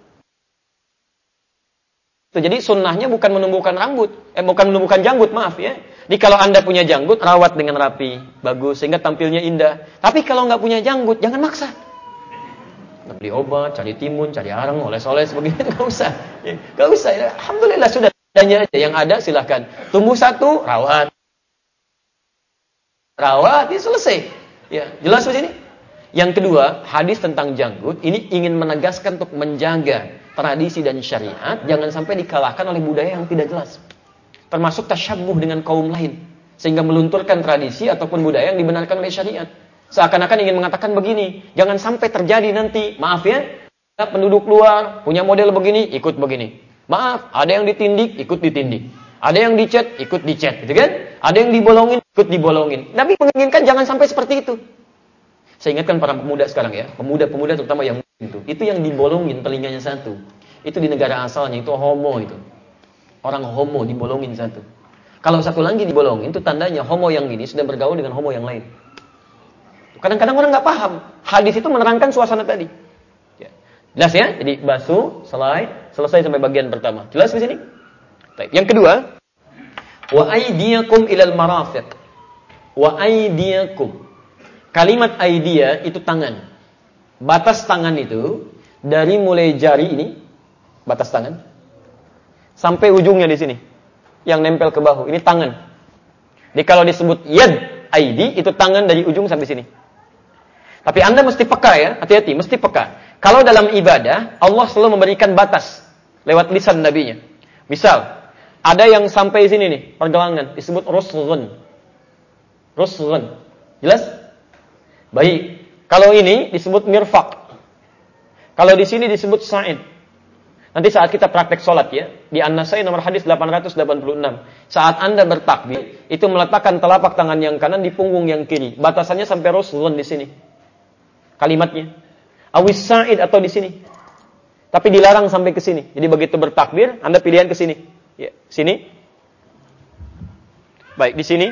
B: Jadi sunnahnya bukan menumbuhkan rambut, eh bukan menumbuhkan janggut, maaf ya. Jadi kalau Anda punya janggut, rawat dengan rapi, bagus sehingga tampilnya indah. Tapi kalau nggak punya janggut, jangan maksa. Beli obat, cari timun, cari arang, oles-oles begitu, nggak usah. Ya, nggak usah. Ya. Alhamdulillah sudah adanya aja. Yang ada silahkan. Tumbuh satu, rawat. Rawat, ya selesai. Ya, jelas di sini. Yang kedua, hadis tentang janggut ini ingin menegaskan untuk menjaga tradisi dan syariat, jangan sampai dikalahkan oleh budaya yang tidak jelas. Termasuk tasyabuh dengan kaum lain, sehingga melunturkan tradisi ataupun budaya yang dibenarkan oleh syariat. Seakan-akan ingin mengatakan begini, jangan sampai terjadi nanti, maaf ya, penduduk luar punya model begini, ikut begini. Maaf, ada yang ditindik, ikut ditindik. Ada yang dicet, ikut dicet, gitu kan? Ada yang dibolongin, ikut dibolongin. Nabi menginginkan jangan sampai seperti itu. Saya ingatkan para pemuda sekarang ya, pemuda-pemuda terutama yang itu, itu yang dibolongin telinganya satu. Itu di negara asalnya, itu homo itu. Orang homo dibolongin satu. Kalau satu lagi dibolongin, itu tandanya homo yang ini sudah bergaul dengan homo yang lain. Kadang-kadang orang nggak paham. Hadis itu menerangkan suasana tadi. Ya. Jelas ya? Jadi basuh, selai, selesai sampai bagian pertama. Jelas di sini? Baik. Yang kedua, wa aydiyakum ilal marafiq. Wa aydiyakum. Kalimat aidia itu tangan. Batas tangan itu dari mulai jari ini, batas tangan, sampai ujungnya di sini, yang nempel ke bahu. Ini tangan. Jadi kalau disebut yad, aidi, itu tangan dari ujung sampai sini. Tapi Anda mesti peka ya, hati-hati, mesti peka. Kalau dalam ibadah, Allah selalu memberikan batas lewat lisan nabinya. Misal, ada yang sampai sini nih, pergelangan, disebut rusghun. Rusghun. Jelas? Baik. Kalau ini disebut mirfaq. Kalau di sini disebut sa'id. Nanti saat kita praktek sholat ya, di An-Nasai nomor hadis delapan ratus delapan puluh enam. Saat Anda bertakbir, itu meletakkan telapak tangan yang kanan di punggung yang kiri. Batasannya sampai rusghun di sini. Kalimatnya. Awis sa'id atau di sini. Tapi dilarang sampai ke sini. Jadi begitu bertakbir, Anda pilihan ke sini. Ya, sini. Baik, di sini.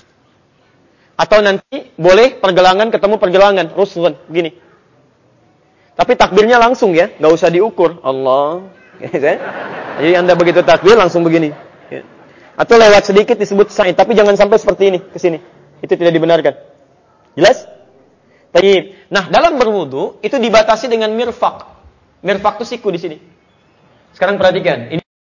B: Atau nanti boleh pergelangan ketemu pergelangan, rusghun, begini. Tapi takbirnya langsung ya, nggak usah diukur. Allah. Jadi Anda begitu takbir langsung begini. Atau lewat sedikit disebut sa'id, tapi jangan sampai seperti ini ke sini. Itu tidak dibenarkan. Jelas? Baik. Nah, dalam berwudu itu dibatasi dengan mirfaq. Mirfaq itu siku di sini. Sekarang perhatikan, ini